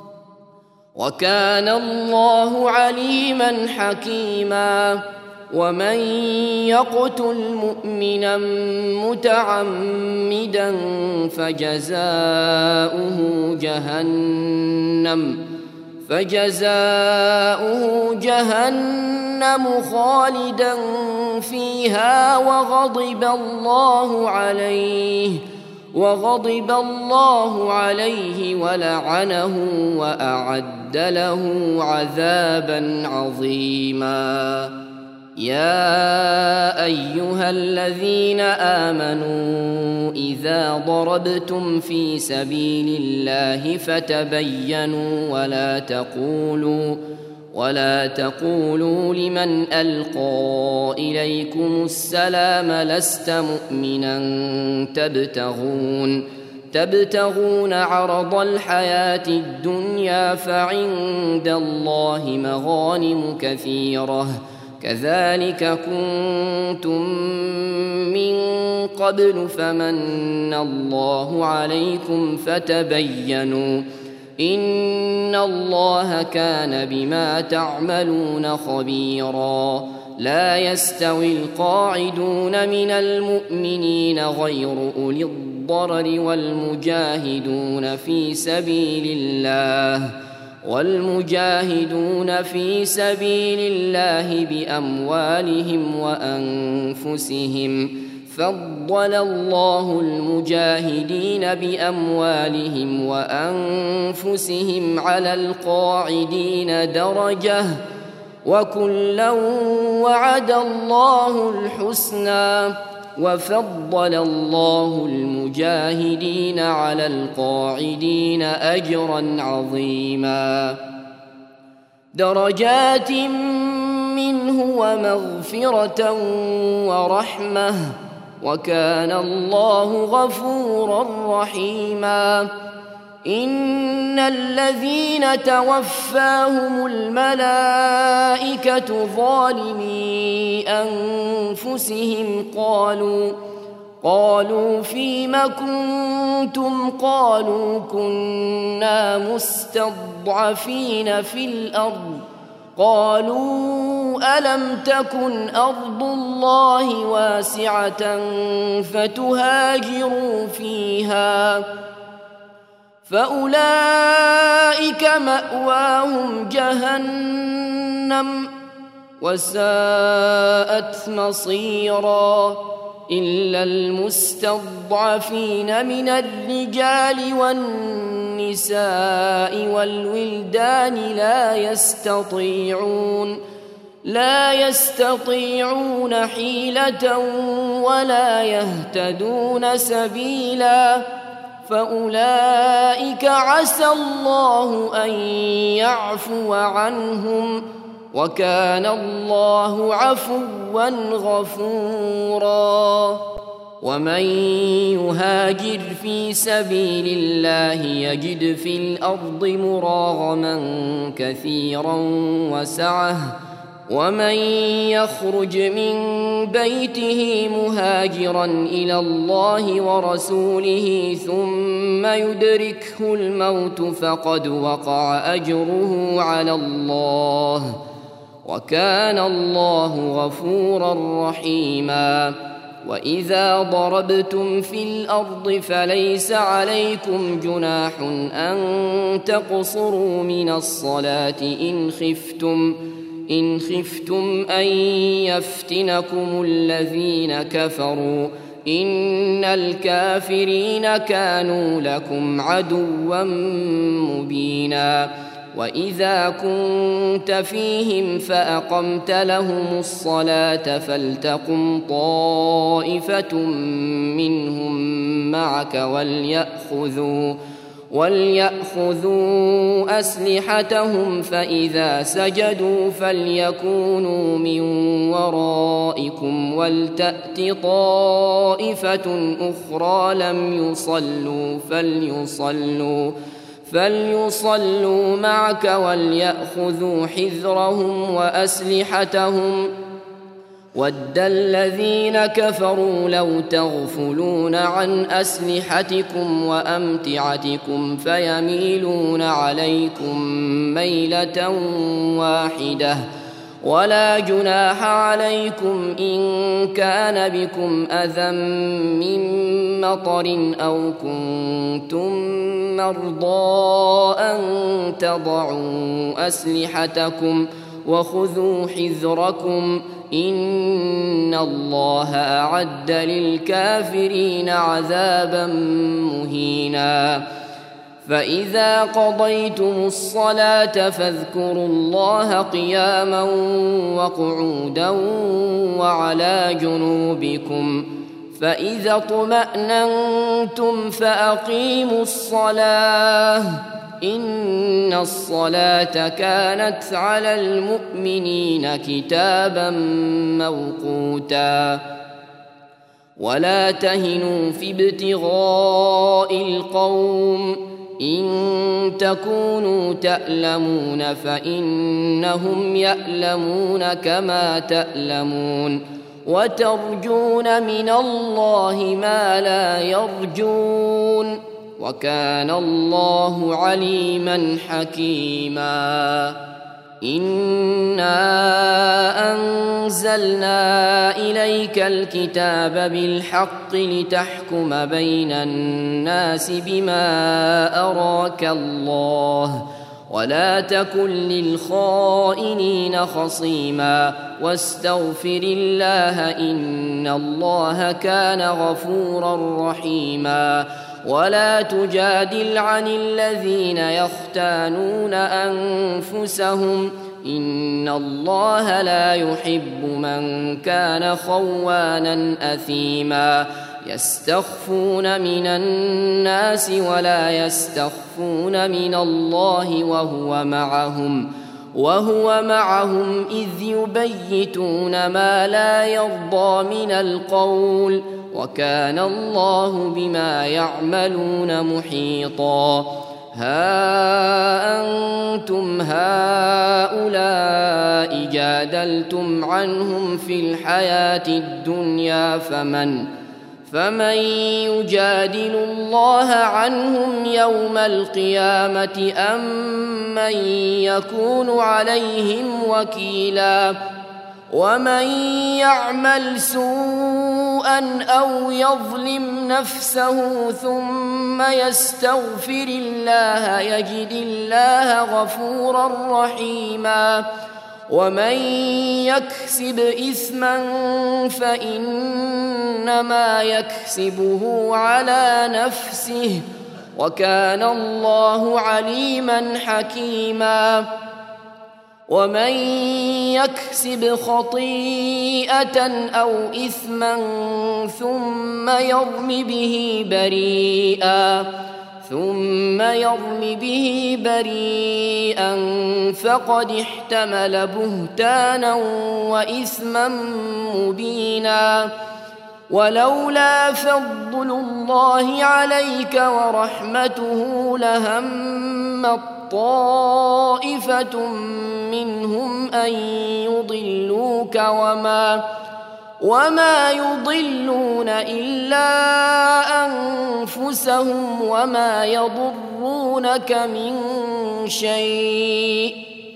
Speaker 1: وكان الله عليما حكيما ومن يقتل مؤمنا متعمدا فجزاؤه جهنم خالدا فيها وغضب الله عليه ولعنه وأعد له عذابا عظيما يا أيها الذين آمنوا إذا ضربتم في سبيل الله فتبينوا ولا تقولوا لمن ألقى إليكم السلام لست مؤمنا تبتغون عرض الحياة الدنيا فعند الله مغانم كثيرة كذلك كنتم من قبل فمن الله عليكم فتبينوا إن الله كان بما تعملون خبيرا لا يستوي القاعدون من المؤمنين غير أولي الضرر والمجاهدون في سبيل الله بأموالهم وأنفسهم فضل الله المجاهدين بأموالهم وأنفسهم على القاعدين درجة وكلا وعد الله الحسنى وفضل الله المجاهدين على القاعدين أجرا عظيما درجات منه ومغفرة ورحمة وكان الله غفورا رحيما إن الذين توفاهم الملائكة ظالمي أنفسهم قالوا فيم كنتم قالوا كنا مستضعفين في الأرض قالوا ألم تكن أرض الله واسعة فتهاجروا فيها فأولئك مأواهم جهنم وساءت مصيرا إلا المستضعفين من الرجال والنساء والولدان لا يستطيعون حيلة ولا يهتدون سبيلا فأولئك عسى الله أن يعفو عنهم وكان الله عفوا غفورا ومن يهاجر في سبيل الله يجد في الأرض مراغما كثيرا وسعة ومن يخرج من بيته مهاجرا إلى الله ورسوله ثم يدركه الموت فقد وقع أجره على الله وكان الله غفورا رحيما وإذا ضربتم في الأرض فليس عليكم جناح أن تقصروا من الصلاة إن خفتم أن يفتنكم الذين كفروا إن الكافرين كانوا لكم عدوا مبينا وإذا كنت فيهم فأقمت لهم الصلاة فلتقم طائفة منهم معك وليأخذوا أسلحتهم فإذا سجدوا فليكونوا من ورائكم ولتأت طائفة أخرى لم يصلوا فليصلوا معك وليأخذوا حذرهم وأسلحتهم ود الذين كفروا لو تغفلون عن أسلحتكم وأمتعتكم فيميلون عليكم ميلة واحدة ولا جناح عليكم إن كان بكم أذى من مطر أو كنتم مرضى أن تضعوا أسلحتكم وخذوا حذركم إن الله أعد للكافرين عذابا مهينا فإذا قضيتم الصلاة فاذكروا الله قياما وقعودا وعلى جنوبكم فإذا اطمأننتم فأقيموا الصلاة إن الصلاة كانت على المؤمنين كتابا موقوتا ولا تهنوا في ابتغاء القوم إن تكونوا تألمون فإنهم يألمون كما تألمون وترجون من الله ما لا يرجون وكان الله عليما حكيما إنا أنزلنا إليك الكتاب بالحق لتحكم بين الناس بما أراك الله ولا تكن للخائنين خصيما واستغفر الله إن الله كان غفورا رحيما ولا تجادل عن الذين يختانون أنفسهم إن الله لا يحب من كان خوانا أثيما يستخفون من الناس ولا يستخفون من الله وهو معهم إذ يبيتون ما لا يرضى من القول وكان الله بما يعملون محيطا ها أنتم هؤلاء جادلتم عنهم في الحياة الدنيا فمن يجادل الله عنهم يوم القيامة أم من يكون عليهم وكيلا ومن يعمل سوءا أو يظلم نفسه ثم يستغفر الله يجد الله غفورا رحيما ومن يكسب إثما فإنما يكسبه على نفسه وكان الله عليما حكيما ومن يكسب خطيئة أو إثما ثم يرم به بريئا فقد احتمل بهتانا وإثما مبينا ولولا فضل الله عليك ورحمته لهمت طائفة منهم أن يضلوك وما يضلون إلا أنفسهم وما يضرونك من شيء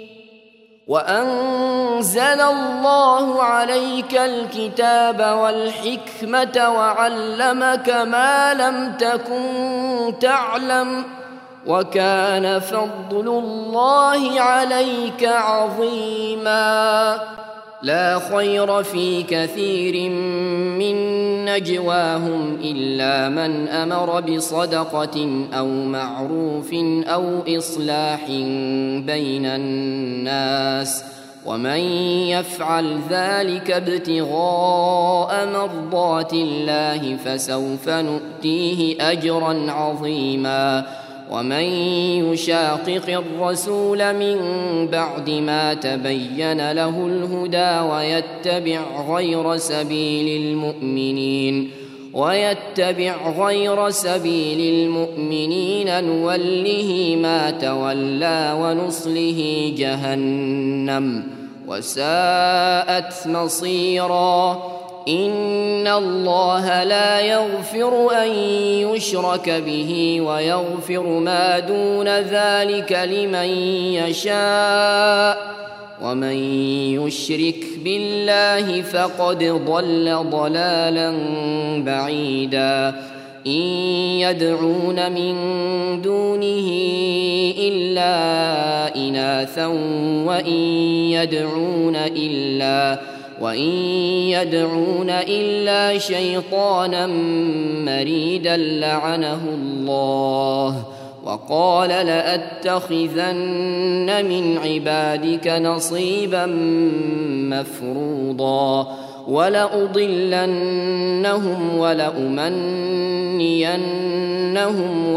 Speaker 1: وأنزل الله عليك الكتاب والحكمة وعلمك ما لم تكن تعلم وكان فضل الله عليك عظيما لا خير في كثير من نجواهم إلا من أمر بصدقة أو معروف أو إصلاح بين الناس ومن يفعل ذلك ابتغاء مرضات الله فسوف نؤتيه أجرا عظيما ومن يشاقق الرسول من بعد ما تبين له الهدى ويتبع غير سبيل المؤمنين نوله ما تولى ونصله جهنم وساءت مصيرا إن الله لا يغفر أن يشرك به ويغفر ما دون ذلك لمن يشاء ومن يشرك بالله فقد ضل ضلالا بعيدا إن يدعون من دونه إلا إناثا وإن يدعون إلا شيطانا مريدا لعنه الله وقال لأتخذن من عبادك نصيبا مفروضا ولأضلنهم ولأمنينهم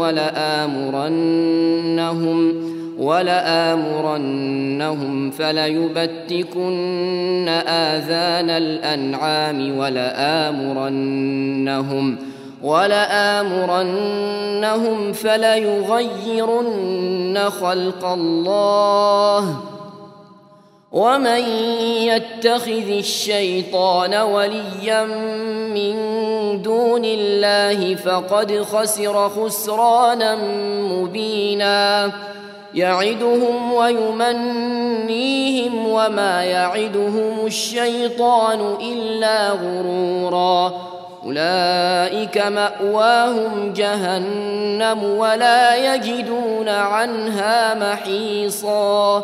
Speaker 1: ولآمرنهم فليبتكن آذان الأنعام ولآمرنهم فليغيرن خلق الله ومن يتخذ الشيطان وليا من دون الله فقد خسر خسرانا مبينا يعدهم ويمنيهم وما يعدهم الشيطان إلا غرورا أولئك مأواهم جهنم ولا يجدون عنها محيصا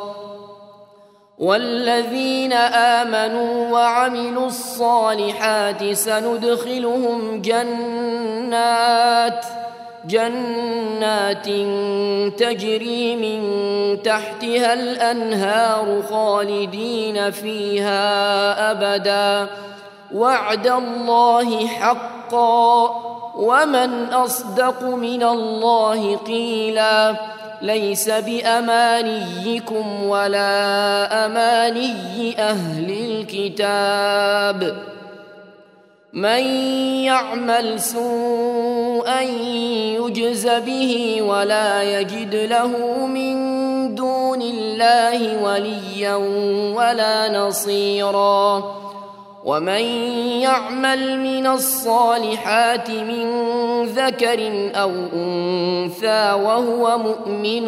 Speaker 1: والذين آمنوا وعملوا الصالحات سندخلهم جنات تجري من تحتها الأنهار خالدين فيها أبدا وعد الله حقا ومن أصدق من الله قيلا ليس بأمانيكم ولا أماني أهل الكتاب من يعمل سوءا يجز به ولا يجد له من دون الله وليا ولا نصيرا ومن يعمل من الصالحات من ذكر أو أنثى وهو مؤمن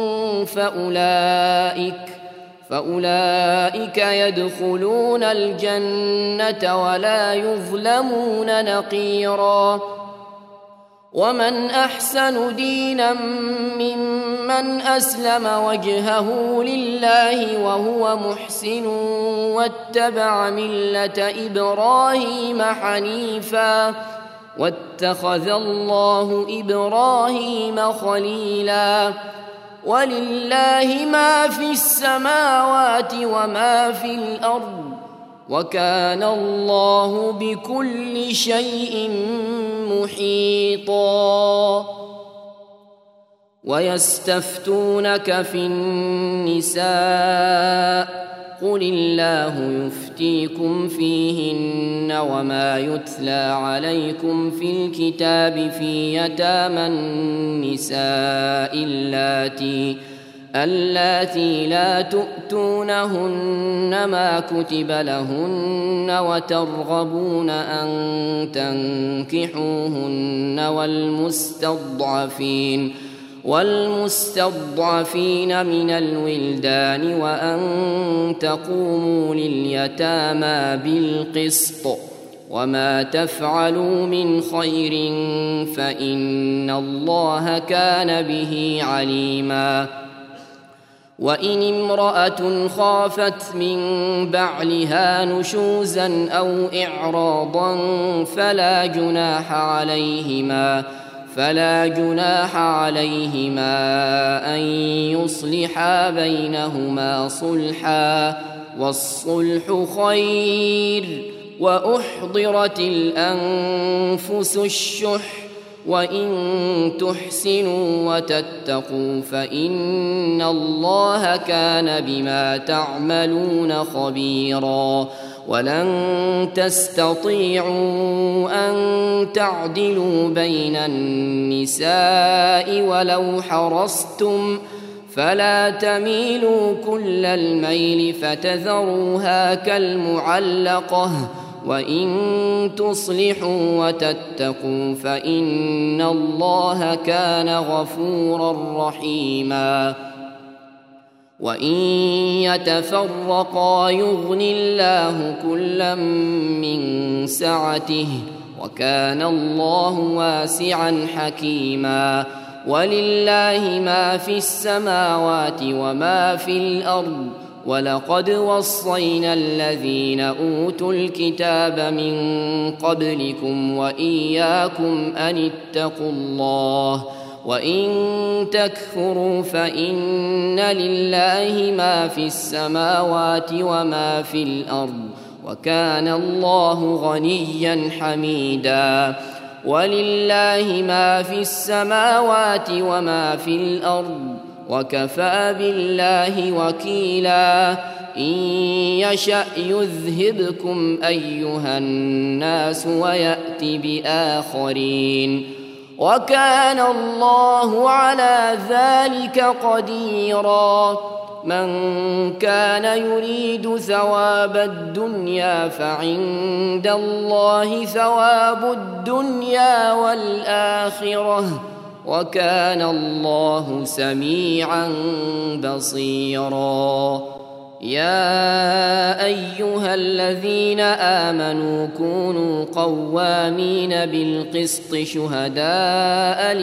Speaker 1: فأولئك يدخلون الجنة ولا يظلمون نقيرا ومن أحسن دينا ممن أسلم وجهه لله وهو محسن واتبع ملة إبراهيم حنيفا واتخذ الله إبراهيم خليلا ولله ما في السماوات وما في الأرض وكان الله بكل شيء محيطا ويستفتونك في النساء قل الله يفتيكم فيهن وما يتلى عليكم في الكتاب في يتامى النساء اللاتي لا تؤتونهن ما كتب لهن وترغبون أن تنكحوهن والمستضعفين من الولدان وأن تقوموا لليتامى بالقسط وما تفعلوا من خير فإن الله كان به عليما وإن امرأة خافت من بعلها نشوزا أو إعراضا فلا جناح عليهما أن يصلحا بينهما صلحا والصلح خير وأحضرت الأنفس الشح وإن تحسنوا وتتقوا فإن الله كان بما تعملون خبيرا ولن تستطيعوا أن تعدلوا بين النساء ولو حرصتم فلا تميلوا كل الميل فتذروها كالمعلقة وإن تصلحوا وتتقوا فإن الله كان غفورا رحيما وإن يتفرقا يغن الله كلا من سعته وكان الله واسعا حكيما ولله ما في السماوات وما في الأرض ولقد وصينا الذين أوتوا الكتاب من قبلكم وإياكم أن اتقوا الله وإن تكفروا فإن لله ما في السماوات وما في الأرض وكان الله غنيا حميدا ولله ما في السماوات وما في الأرض وكفى بالله وكيلا إن يشأ يذهبكم أيها الناس ويأت بآخرين وكان الله على ذلك قديرا من كان يريد ثواب الدنيا فعند الله ثواب الدنيا والآخرة وكان الله سميعا بصيرا يا أيها الذين آمنوا كونوا قوامين بالقسط شهداء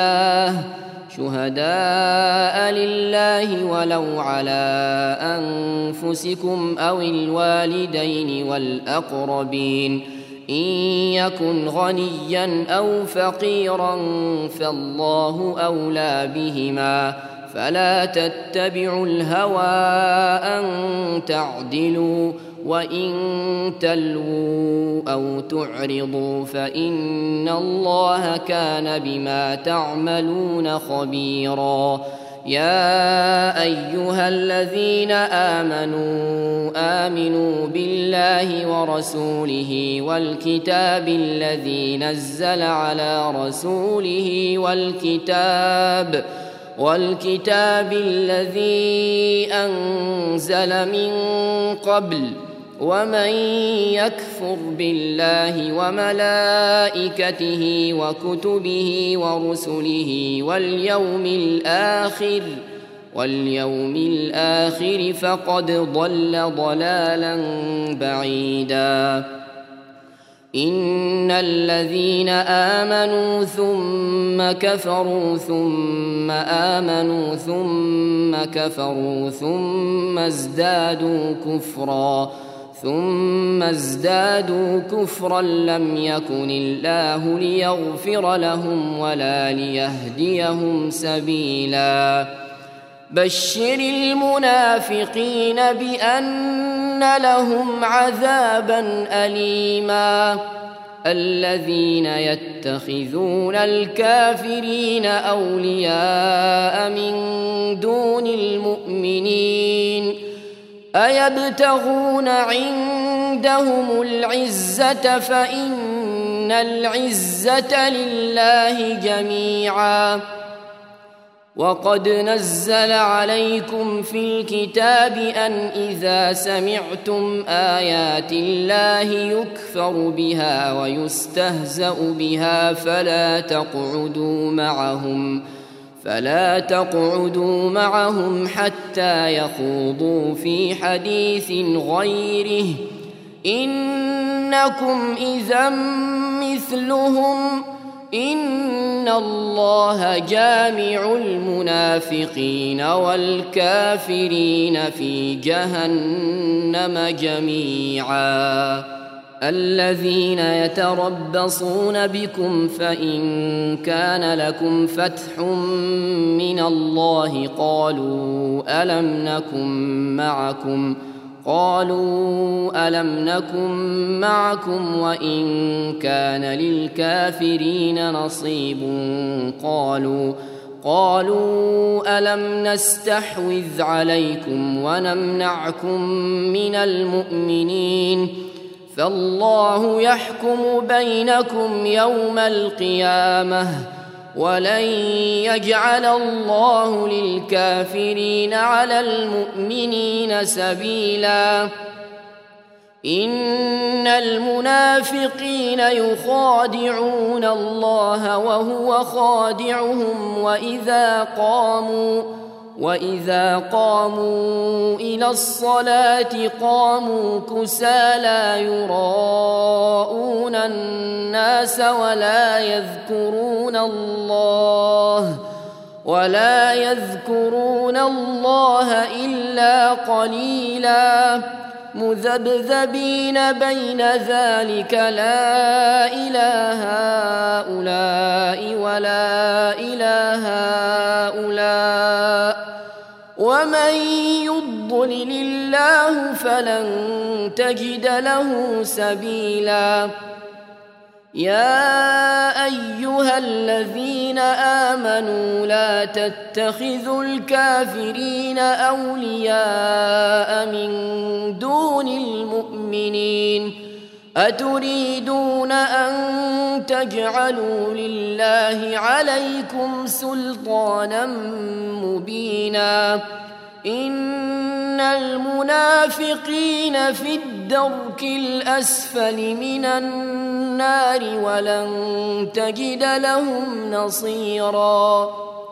Speaker 1: لله ولو على أنفسكم أو الوالدين والأقربين إن يكن غنيا أو فقيرا فالله أولى بهما فلا تتبعوا الهوى أن تعدلوا وإن تلووا أو تعرضوا فإن الله كان بما تعملون خبيرا يا أيها الذين آمنوا بالله ورسوله والكتاب الذي نزل على رسوله والكتاب الذي أنزل من قبل ومن يكفر بالله وملائكته وكتبه ورسله واليوم الآخر فقد ضل ضلالا بعيدا إن الذين آمنوا ثم كفروا ثم آمنوا ثم كفروا ثم ازدادوا كفرا لم يكن الله ليغفر لهم ولا ليهديهم سبيلا بشر المنافقين بأن لهم عذابا أليما الذين يتخذون الكافرين أولياء من دون المؤمنين أيبتغون عندهم العزة فإن العزة لله جميعا وقد نزل عليكم في الكتاب أن إذا سمعتم آيات الله يكفر بها ويستهزأ بها فلا تقعدوا معهم حتى يخوضوا في حديث غيره إنكم إذا مثلهم إن الله جامع المنافقين والكافرين في جهنم جميعا الذين يتربصون بكم فإن كان لكم فتح من الله قالوا ألم نكن معكم وإن كان للكافرين نصيب قالوا ألم نستحوذ عليكم ونمنعكم من المؤمنين فالله يحكم بينكم يوم القيامة ولن يجعل الله للكافرين على المؤمنين سبيلا إن المنافقين يخادعون الله وهو خادعهم وإذا قاموا إلى الصلاة قاموا كسالى يراءون الناس ولا يذكرون الله إلا قليلا مذبذبين بين ذلك لا إله هؤلاء ولا إله هؤلاء ومن يضلل الله فلن تجد له سبيلا يا أيها الذين آمنوا لا تتخذوا الكافرين أولياء من دون المؤمنين أتريدون أن تجعلوا لله عليكم سلطانا مبينا إن المنافقين في الدرك الأسفل من النار ولن تجد لهم نصيرا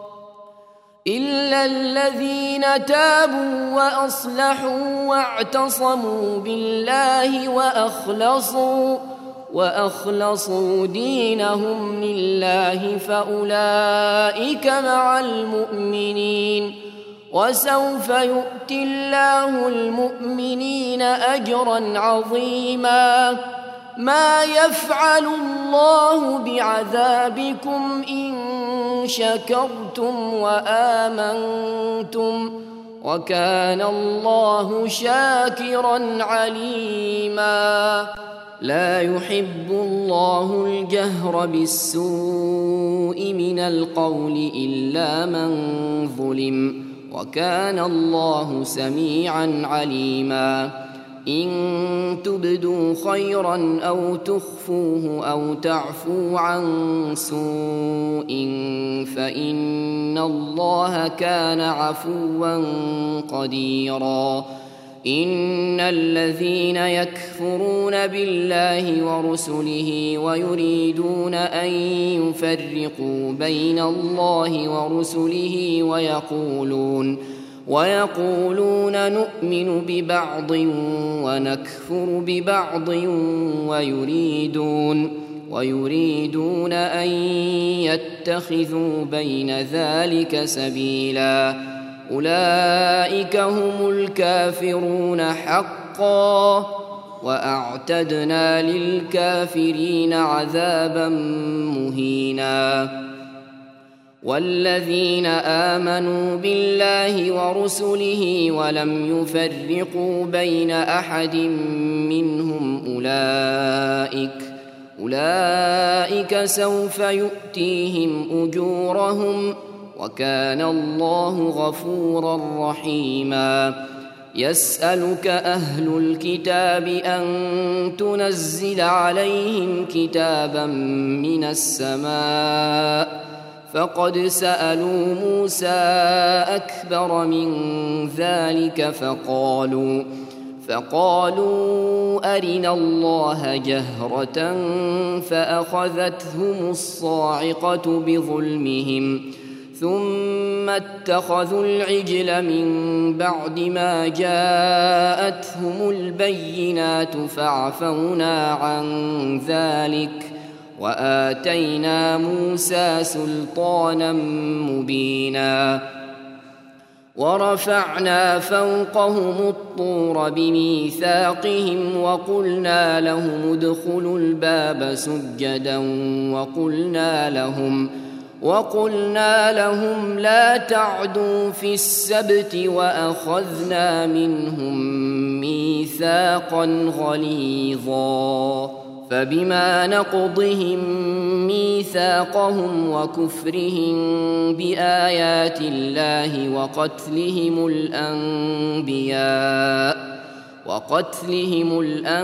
Speaker 1: إلا الذين تابوا وأصلحوا واعتصموا بالله وأخلصوا دينهم لله فأولئك مع المؤمنين وسوف يؤتي الله المؤمنين أجرا عظيما ما يفعل الله بعذابكم إن شكرتم وآمنتم وكان الله شاكرا عليما لا يحب الله الجهر بالسوء من القول إلا من ظلم وكان الله سميعا عليما إن تبدوا خيرا أو تخفوه أو تعفوا عن سوء فإن الله كان عفوا قديرا إن الذين يكفرون بالله ورسله ويريدون أن يفرقوا بين الله ورسله ويقولون نؤمن ببعض ونكفر ببعض ويريدون أن يتخذوا بين ذلك سبيلا أولئك هم الكافرون حقا وأعتدنا للكافرين عذابا مهينا والذين آمنوا بالله ورسله ولم يفرقوا بين أحد منهم أولئك سوف يؤتيهم أجورهم وكان الله غفورا رحيما يسألك أهل الكتاب أن تنزل عليهم كتابا من السماء فقد سألوا موسى أكبر من ذلك فقالوا أرنا الله جهرة فأخذتهم الصاعقة بظلمهم ثم اتخذوا العجل من بعد ما جاءتهم البينات فعفونا عن ذلك وآتينا موسى سلطانا مبينا ورفعنا فوقهم الطور بميثاقهم وقلنا لهم ادخلوا الباب سجدا وقلنا لهم لا تعدوا في السبت وأخذنا منهم ميثاقا غليظا فبما نقضهم ميثاقهم وكفرهم بآيات الله وقتلهم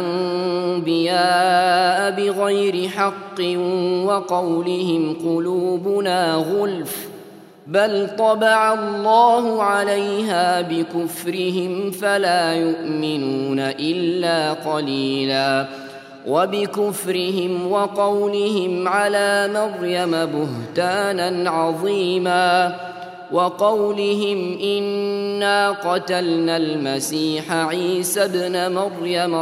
Speaker 1: الأنبياء بغير حق وقولهم قلوبنا غلف بل طبع الله عليها بكفرهم فلا يؤمنون إلا قليلا وبكفرهم وقولهم على مريم بهتانا عظيما وقولهم إنا قتلنا المسيح عيسى ابن مريم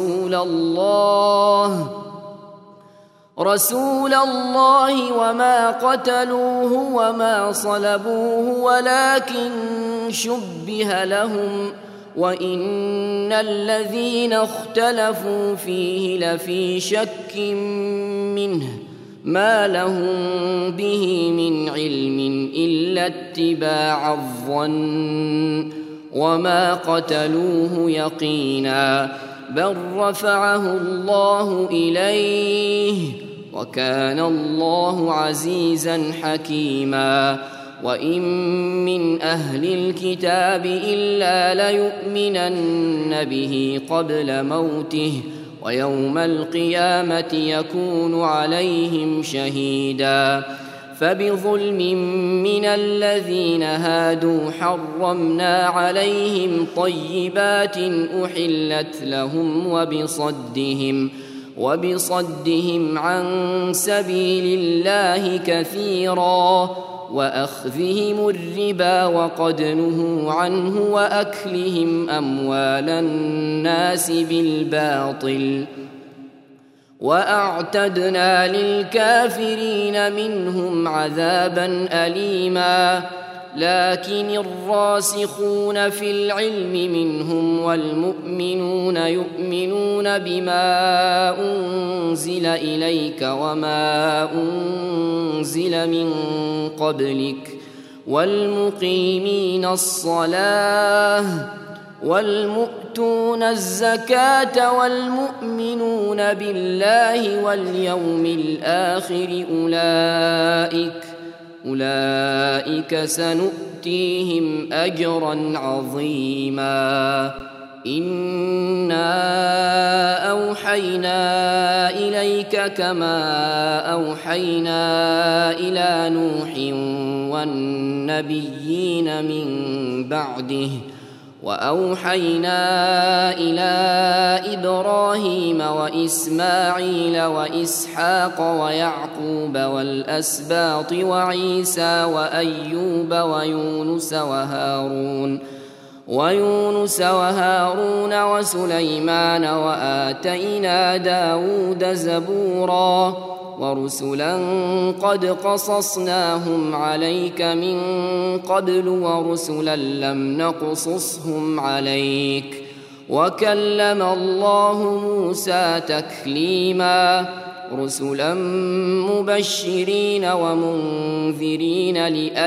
Speaker 1: رسول الله وما قتلوه وما صلبوه ولكن شبه لهم وإن الذين اختلفوا فيه لفي شك منه ما لهم به من علم إلا اتباع الظن وما قتلوه يقينا بل رفعه الله إليه وكان الله عزيزا حكيما وإن من أهل الكتاب إلا ليؤمنن به قبل موته ويوم القيامة يكون عليهم شهيدا فبظلم من الذين هادوا حرمنا عليهم طيبات أحلت لهم وبصدهم عن سبيل الله كثيرا وأخذهم الربا وقد نهوا عنه وأكلهم أموال الناس بالباطل وأعتدنا للكافرين منهم عذابا أليما لكن الراسخون في العلم منهم والمؤمنون يؤمنون بما أنزل إليك وما أنزل من قبلك والمقيمين الصلاة والمؤتون الزكاة والمؤمنون بالله واليوم الآخر أولئك سنؤتيهم أجرا عظيما إنا أوحينا إليك كما أوحينا إلى نوح والنبيين من بعده وأوحينا إلى إبراهيم وإسماعيل وإسحاق ويعقوب والأسباط وعيسى وأيوب ويونس وهارون وسليمان وآتينا داود زبورا ورسلا قد قصصناهم عليك من قبل ورسلا لم نقصصهم عليك وكلم الله موسى تكليما رسلا مبشرين ومنذرين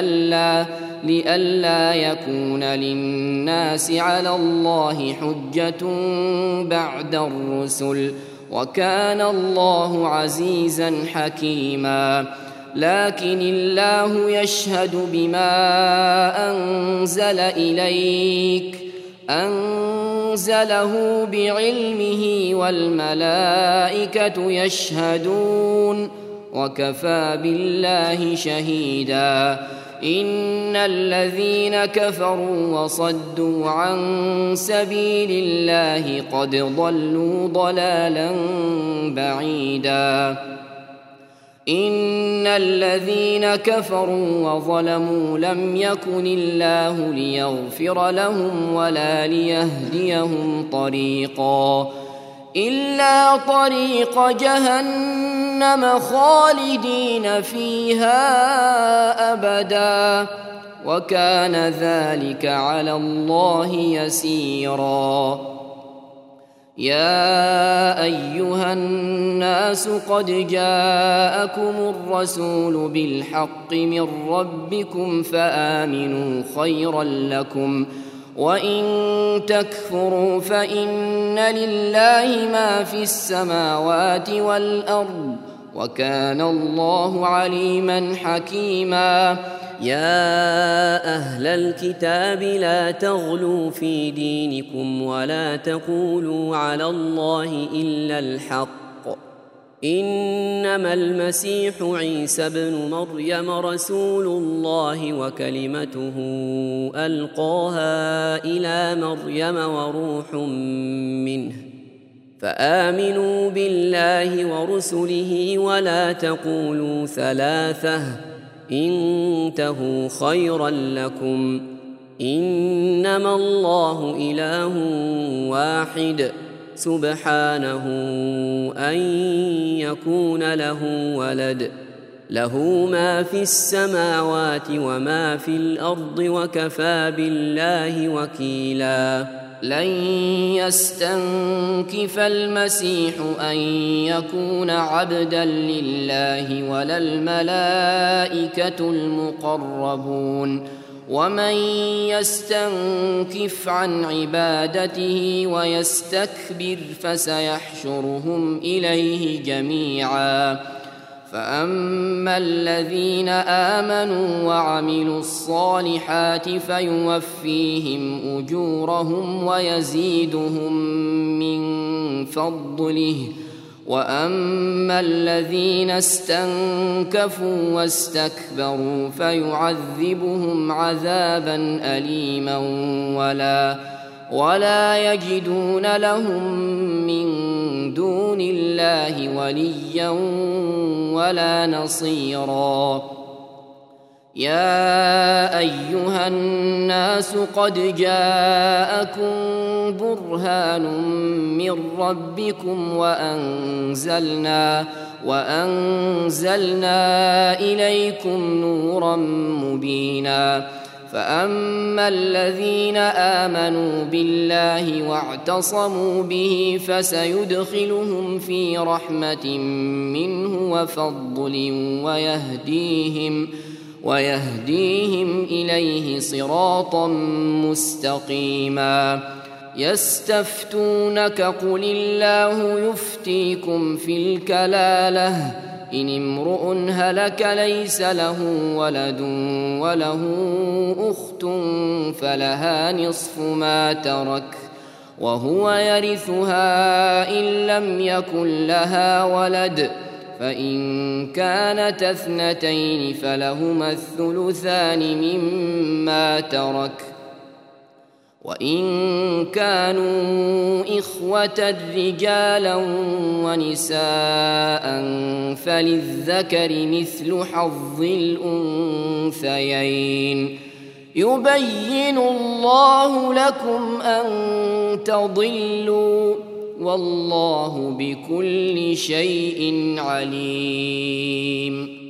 Speaker 1: لئلا يكون للناس على الله حجة بعد الرسل وكان الله عزيزا حكيما لكن الله يشهد بما أنزل إليك أنزله بعلمه والملائكة يشهدون وكفى بالله شهيدا إن الذين كفروا وصدوا عن سبيل الله قد ضلوا ضلالا بعيدا إن الذين كفروا وظلموا لم يكن الله ليغفر لهم ولا ليهديهم طريقا إلا طريق جهنم خالدين فيها أبدا وكان ذلك على الله يسيرا يا أيها الناس قد جاءكم الرسول بالحق من ربكم فآمنوا خيرا لكم وإن تكفروا فإن لله ما في السماوات والأرض وكان الله عليما حكيما
Speaker 2: يا أهل الكتاب لا تغلوا في دينكم ولا تقولوا على الله إلا الحق إنما المسيح عيسى ابن مريم رسول الله وكلمته ألقاها إلى مريم وروح منه فآمنوا بالله ورسله ولا تقولوا ثلاثة انتهوا خيرا لكم إنما الله إله واحد سبحانه أن يكون له ولد له ما في السماوات وما في الأرض وكفى بالله وكيلا
Speaker 1: لن يستنكف المسيح أن يكون عبدا لله ولا الملائكة المقربون ومن يستنكف عن عبادته ويستكبر فسيحشرهم إليه جميعا فأما الذين آمنوا وعملوا الصالحات فيوفيهم أجورهم ويزيدهم من فضله وأما الذين استنكفوا واستكبروا فيعذبهم عذابا أليما ولا يجدون لهم من دون الله وليا ولا نصيرا يا أيها الناس قد جاءكم برهان من ربكم وأنزلنا إليكم نورا مبينا فأما الذين آمنوا بالله واعتصموا به فسيدخلهم في رحمة منه وفضل ويهديهم إليه صراطا مستقيما. يستفتونك قل الله يفتيكم في الكلالة إن امرؤ هلك ليس له ولد وله أخت فلها نصف ما ترك وهو يرثها إن لم يكن لها ولد، فإن كانت اثنتين فلهما الثلثان مما ترك، وإن كانوا إخوة رجالا ونساء فللذكر مثل حظ الأنثيين. يبين الله لكم أن تضلوا والله بكل شيء عليم.